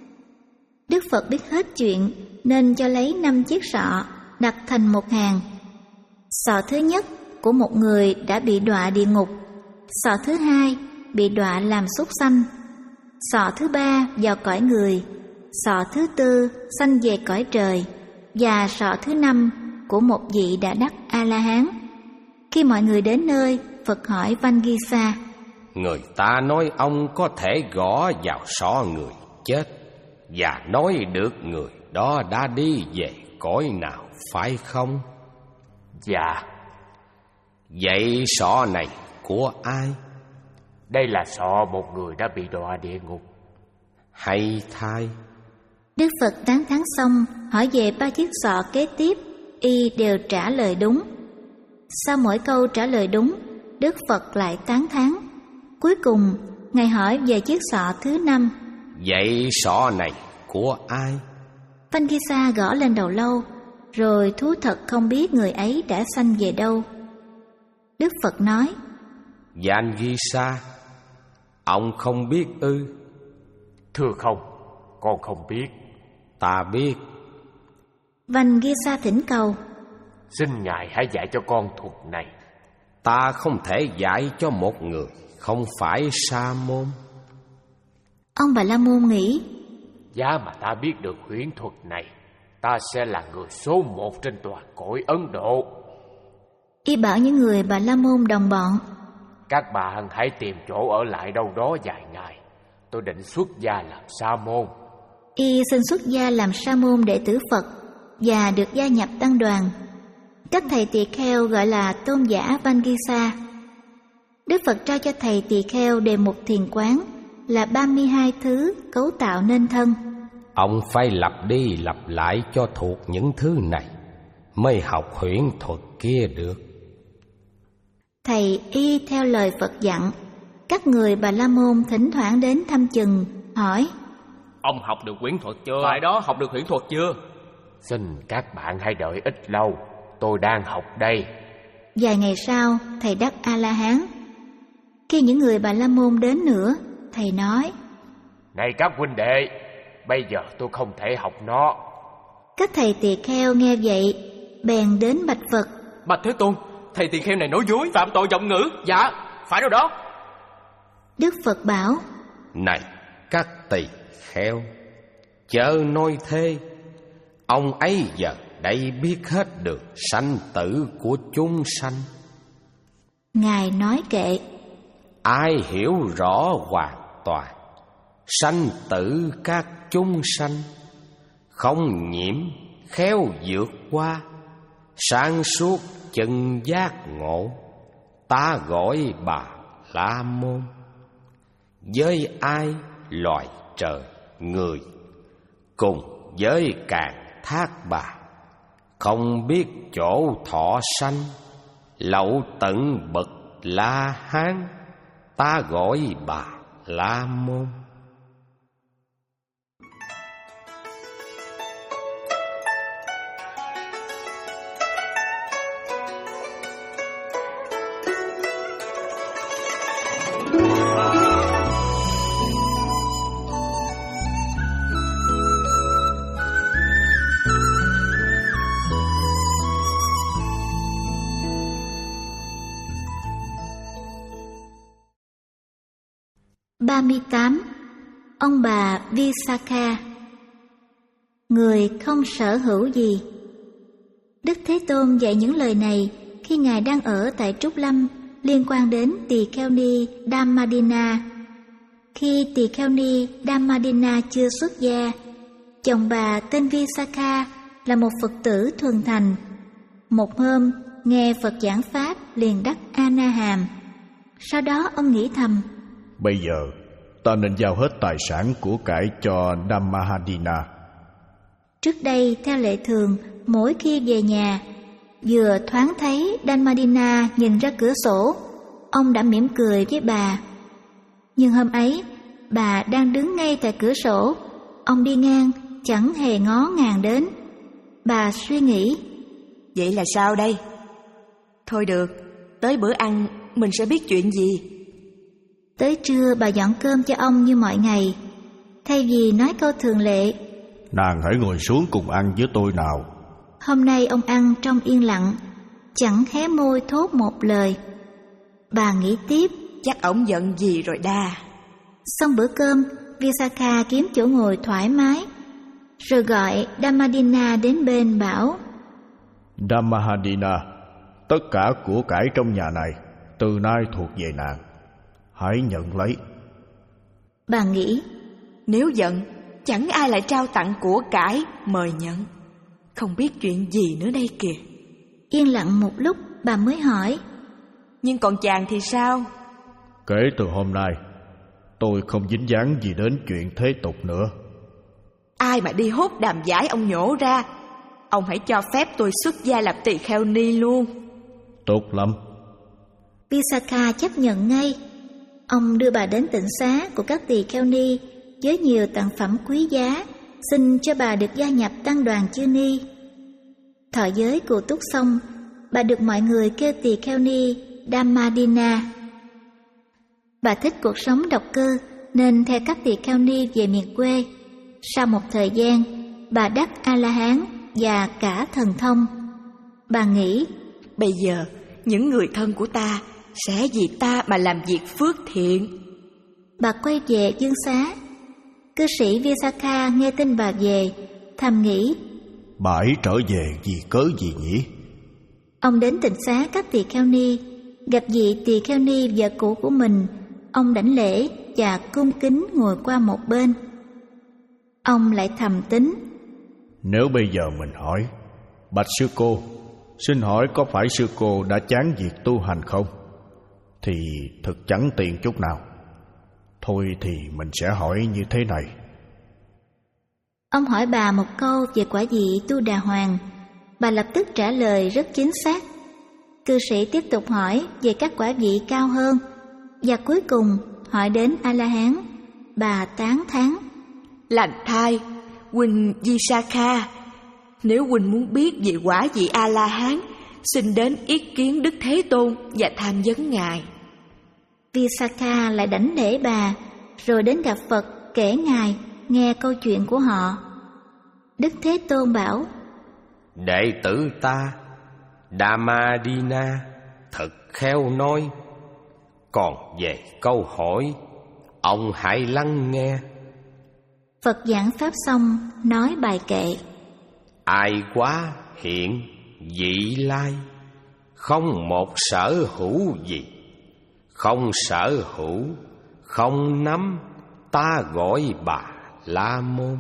Đức Phật biết hết chuyện nên cho lấy năm chiếc sọ đặt thành một hàng. Sọ thứ nhất của một người đã bị đọa địa ngục, sọ thứ hai bị đọa làm súc sanh, sọ thứ ba vào cõi người, sọ thứ tư sanh về cõi trời, và sọ thứ năm của một vị đã đắc A-la-hán. Khi mọi người đến nơi, Phật hỏi Vangisa: Người ta nói ông có thể gõ vào sọ người chết và nói được người đó đã đi về cõi nào, phải không? Dạ. Vậy sọ này của ai? Đây là sọ một người đã bị đọa địa ngục. Hay thay. Đức Phật tán thán xong, hỏi về ba chiếc sọ kế tiếp, y đều trả lời đúng. Sau mỗi câu trả lời đúng, Đức Phật lại tán thán. Cuối cùng, Ngài hỏi về chiếc sọ thứ năm: Vậy sọ này của ai? Vangisa gõ lên đầu lâu, rồi thú thật không biết người ấy đã sanh về đâu. Đức Phật nói: Vangisa, ông không biết ư? Thưa không, con không biết. Ta biết. Vangisa thỉnh cầu: Xin Ngài hãy dạy cho con thuật này. Ta không thể dạy cho một người không phải sa môn. Ông Bà La Môn nghĩ: Giá mà ta biết được huyễn thuật này, ta sẽ là người số một trên toàn cõi Ấn Độ. Y bảo những người Bà La Môn đồng bọn: Các bạn hãy tìm chỗ ở lại đâu đó vài ngày. Tôi định xuất gia làm sa môn. Y xin xuất gia làm sa môn đệ tử Phật và được gia nhập tăng đoàn. Các thầy tỳ kheo gọi là tôn giả Vangisa. Đức Phật trao cho thầy tỳ kheo đề mục thiền quán là ba mươi hai thứ cấu tạo nên thân. Ông phải lặp đi lặp lại cho thuộc những thứ này mới học huyễn thuật kia được. Thầy y theo lời Phật dặn, Các người Bà La Môn thỉnh thoảng đến thăm chừng, hỏi: Ông học được huyễn thuật chưa? Phải đó, học được huyễn thuật chưa? Xin các bạn hãy đợi ít lâu, tôi đang học đây. Vài ngày sau, thầy đắc A-la-hán. Khi những người Bà La Môn đến nữa, thầy nói: Này các huynh đệ, bây giờ tôi không thể học nó. Các thầy tỳ kheo nghe vậy, bèn đến bạch Phật: Bạch Thế Tôn, thầy tỳ kheo này nói dối, phạm tội giọng ngữ. Dạ, phải đâu đó. Đức Phật bảo: Này các tỳ kheo, chớ nói thế. Ông ấy giờ đây biết hết được sanh tử của chúng sanh. Ngài nói kệ: Ai hiểu rõ hoàn toàn sanh tử các chúng sanh, không nhiễm khéo vượt qua, sáng suốt chân giác ngộ, ta gọi Bà La Môn. Với ai loài trời người, cùng với Càn Thác Bà, không biết chỗ thọ sanh, lậu tận bậc La Hán, ta gọi Bà La Môn. ba mươi tám. Ông bà Visakha. Người không sở hữu gì. Đức Thế Tôn dạy những lời này khi Ngài đang ở tại Trúc Lâm liên quan đến Tỳ Kheo Ni Dhammadina. Khi Tỳ Kheo Ni Dhammadina chưa xuất gia, chồng bà tên Visakha là một Phật tử thuần thành. Một hôm, nghe Phật giảng Pháp liền đắc A-na-hàm. Sau đó ông nghĩ thầm: Bây giờ ta nên giao hết tài sản của cải cho Dhammadina. Trước đây theo lệ thường, mỗi khi về nhà, vừa thoáng thấy Dhammadina nhìn ra cửa sổ, ông đã mỉm cười với bà. Nhưng hôm ấy, bà đang đứng ngay tại cửa sổ, ông đi ngang chẳng hề ngó ngàng đến. Bà suy nghĩ: Vậy là sao đây? Thôi được, tới bữa ăn mình sẽ biết chuyện gì. Tới trưa bà dọn cơm cho ông như mọi ngày. Thay vì nói câu thường lệ: Nàng hãy ngồi xuống cùng ăn với tôi nào, hôm nay ông ăn trong yên lặng, chẳng hé môi thốt một lời. Bà nghĩ tiếp: Chắc ổng giận gì rồi đa. Xong bữa cơm, Visakha kiếm chỗ ngồi thoải mái, rồi gọi Dhammadina đến bên bảo: Dhammadina, tất cả của cải trong nhà này từ nay thuộc về nàng, hãy nhận lấy. Bà nghĩ: Nếu giận, chẳng ai lại trao tặng của cải mời nhận. Không biết chuyện gì nữa đây kìa. Yên lặng một lúc, bà mới hỏi: Nhưng còn chàng thì sao? Kể từ hôm nay, tôi không dính dáng gì đến chuyện thế tục nữa. Ai mà đi hốt đàm giải ông nhổ ra. Ông hãy cho phép tôi xuất gia làm tỳ kheo ni luôn. Tốt lắm. Visakha chấp nhận ngay. Ông đưa bà đến tịnh xá của các tỳ kheo ni với nhiều tặng phẩm quý giá, xin cho bà được gia nhập tăng đoàn chư ni. Thọ giới cù túc xong, bà được mọi người kêu tỳ kheo ni Dhammadina. Bà thích cuộc sống độc cư nên theo các tỳ kheo ni về miền quê. Sau một thời gian, bà đắc A-la-hán và cả thần thông. Bà nghĩ: Bây giờ những người thân của ta sẽ vì ta mà làm việc phước thiện. Bà quay về dương xá. Cư sĩ Visakha nghe tin bà về, thầm nghĩ: Bà ấy trở về vì cớ gì nhỉ? Ông đến tịnh xá các tỳ kheo ni, gặp vị tỳ kheo ni vợ cũ của mình. Ông đảnh lễ và cung kính ngồi qua một bên. Ông lại thầm tính: Nếu bây giờ mình hỏi: Bạch sư cô, xin hỏi có phải sư cô đã chán việc tu hành không? Thì thực chẳng tiện chút nào. Thôi thì mình sẽ hỏi như thế này. Ông hỏi bà một câu về quả vị Tu Đà Hoàng. Bà lập tức trả lời rất chính xác. Cư sĩ tiếp tục hỏi về các quả vị cao hơn. và cuối cùng hỏi đến A-la-hán. Bà tán thán: Lành thai, huynh Visakha, nếu huynh muốn biết về quả vị A-la-hán, xin đến ý kiến Đức Thế Tôn và tham vấn ngài. Visakha lại đảnh lễ bà, rồi đến gặp Phật kể ngài nghe câu chuyện của họ. Đức Thế Tôn bảo: Đệ tử ta Dhammadina thật khéo nói. Còn về câu hỏi, ông hãy lắng nghe. Phật giảng pháp xong nói bài kệ: Ai quá hiện vị lai, không một sở hữu gì. Không sở hữu, không nắm, ta gọi bà La Môn.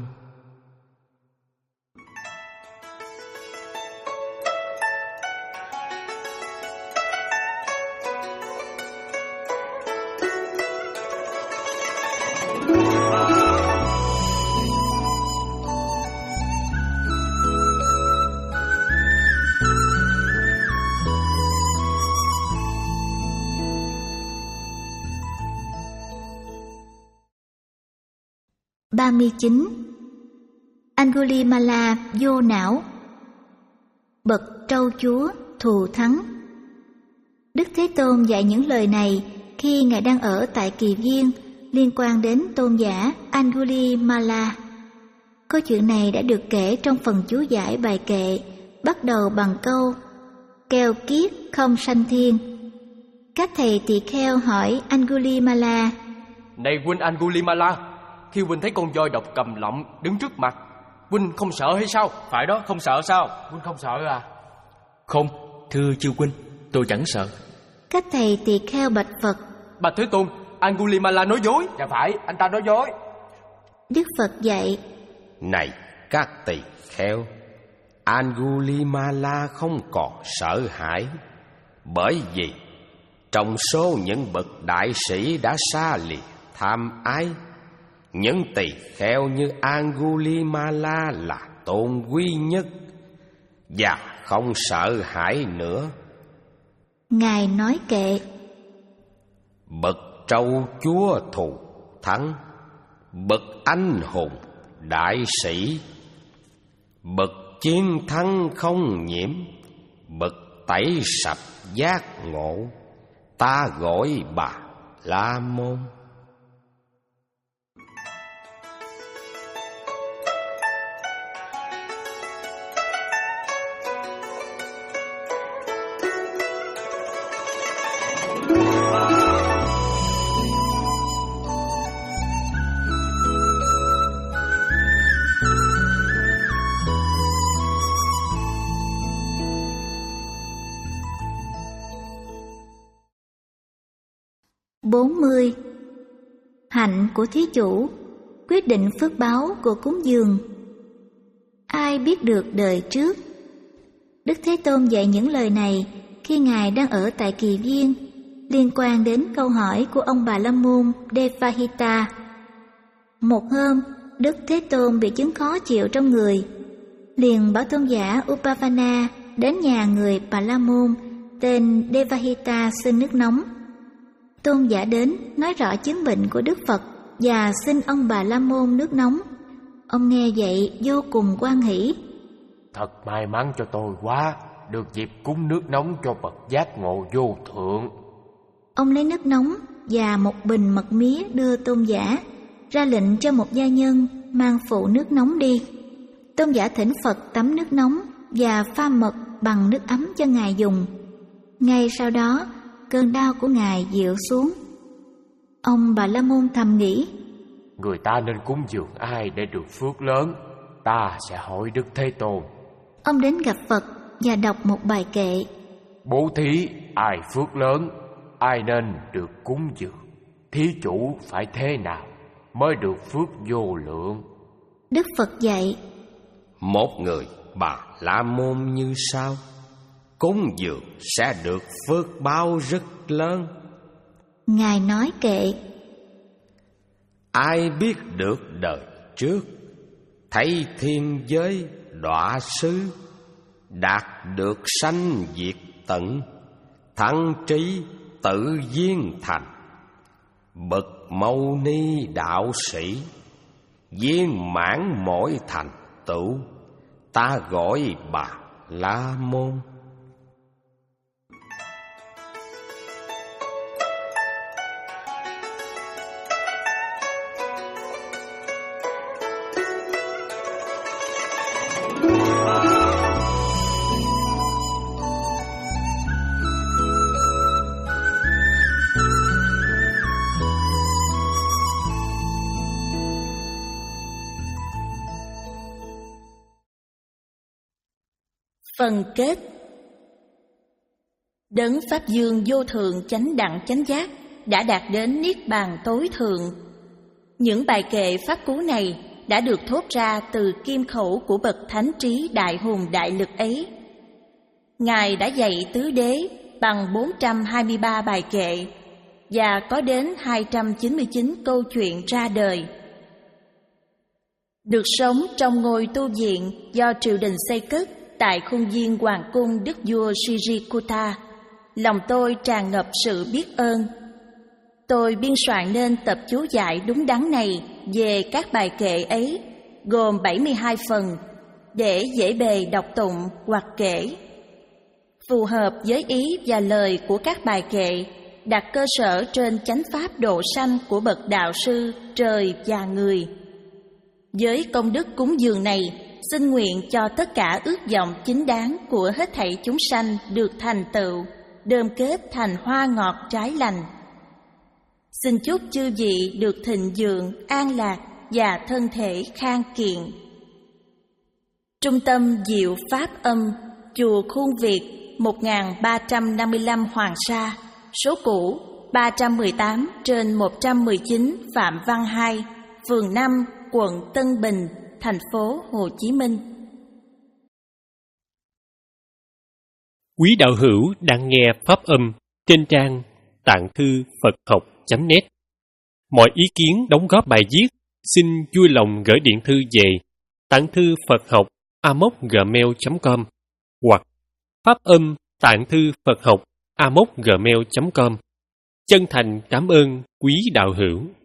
ba mươi chín. Angulimala vô não. Bậc trâu chúa thù thắng. Đức Thế Tôn dạy những lời này khi Ngài đang ở tại Kỳ Viên liên quan đến tôn giả Angulimala. Câu chuyện này đã được kể trong phần chú giải bài kệ bắt đầu bằng câu keo kiết không sanh thiên. Các thầy tỳ kheo hỏi Angulimala: Này huynh Angulimala, khi huynh thấy con voi độc cầm lọng đứng trước mặt, huynh không sợ hay sao? Phải đó, không sợ sao? Huynh không sợ à? Không, thưa chư huynh, tôi chẳng sợ. Các thầy tỳ kheo bạch Phật: Bạch Thế Tôn, Angulimala nói dối. Dạ phải, anh ta nói dối. Đức Phật dạy: Này các tỳ kheo, Angulimala không còn sợ hãi, bởi vì trong số những bậc đại sĩ đã xa lìa tham ái, những tỳ kheo như Angulimala là tôn quý nhất và không sợ hãi nữa. Ngài nói kệ: Bậc trâu chúa thù thắng, bậc anh hùng đại sĩ, bậc chiến thắng không nhiễm, bậc tẩy sạch giác ngộ, ta gọi bà La Môn. bốn mươi. Hạnh của thí chủ quyết định phước báo của cúng dường. Ai biết được đời trước? Đức Thế Tôn dạy những lời này khi Ngài đang ở tại Kỳ Viên liên quan đến câu hỏi của ông Bà La Môn Devahita. Một hôm, Đức Thế Tôn bị chứng khó chịu trong người, liền bảo tôn giả Upavana đến nhà người Bà La Môn tên Devahita xin nước nóng. Tôn giả đến nói rõ chứng bệnh của Đức Phật và xin ông Bà La Môn nước nóng. Ông nghe vậy vô cùng hoan hỷ. Thật may mắn cho tôi quá, được dịp cúng nước nóng cho bậc giác ngộ vô thượng. Ông lấy nước nóng và một bình mật mía đưa tôn giả, ra lệnh cho một gia nhân mang phụ nước nóng đi. Tôn giả thỉnh Phật tắm nước nóng và pha mật bằng nước ấm cho Ngài dùng. Ngay sau đó, cơn đau của Ngài dịu xuống. Ông Bà La Môn thầm nghĩ: Người ta nên cúng dường ai để được phước lớn? Ta sẽ hỏi Đức Thế Tôn. Ông đến gặp Phật và đọc một bài kệ: Bố thí ai phước lớn, ai nên được cúng dường? Thí chủ phải thế nào mới được phước vô lượng? Đức Phật dạy: Một người Bà La Môn như sau, cúng dường sẽ được phước báo rất lớn. Ngài nói kệ: Ai biết được đời trước, thấy thiên giới đọa xứ, đạt được sanh diệt tận, thắng trí tự viên thành, bậc Mâu Ni đạo sĩ, viên mãn mỗi thành tựu, ta gọi Bà La Môn. Phần kết. Đấng Pháp Dương vô thượng chánh đẳng chánh giác đã đạt đến niết bàn tối thượng. Những bài kệ pháp cú này đã được thốt ra từ kim khẩu của bậc thánh trí đại hùng đại lực ấy. Ngài đã dạy tứ đế bằng bốn trăm hai mươi ba bài kệ và có đến hai trăm chín mươi chín câu chuyện ra đời. Được sống trong ngôi tu viện do triều đình xây cất tại khuôn viên hoàng cung đức vua Sirikuta, lòng tôi tràn ngập sự biết ơn. Tôi biên soạn nên tập chú giải đúng đắn này về các bài kệ ấy, gồm bảy mươi hai phần, để dễ bề đọc tụng hoặc kể. Phù hợp với ý và lời của các bài kệ, đặt cơ sở trên chánh pháp độ sanh của bậc đạo sư trời và người. Với công đức cúng dường này, xin nguyện cho tất cả ước vọng chính đáng của hết thảy chúng sanh được thành tựu, đơm kết thành hoa ngọt trái lành. Xin chúc chư vị được thịnh vượng, an lạc và thân thể khang kiện. Trung tâm Diệu Pháp Âm, chùa Khuôn Việt, một nghìn ba trăm năm mươi lăm Hoàng Sa, số cũ ba trăm mười tám trên một trăm mười chín Phạm Văn hai, phường năm, quận Tân Bình, thành phố Hồ Chí Minh. Quý đạo hữu đang nghe pháp âm trên trang tạng thư Phật học chấm net. Mọi ý kiến đóng góp bài viết xin vui lòng gửi điện thư về tạng thư Phật học a mốc gmail chấm com hoặc pháp âm tạng thư Phật học a mốc gmail chấm com. Chân thành cảm ơn quý đạo hữu.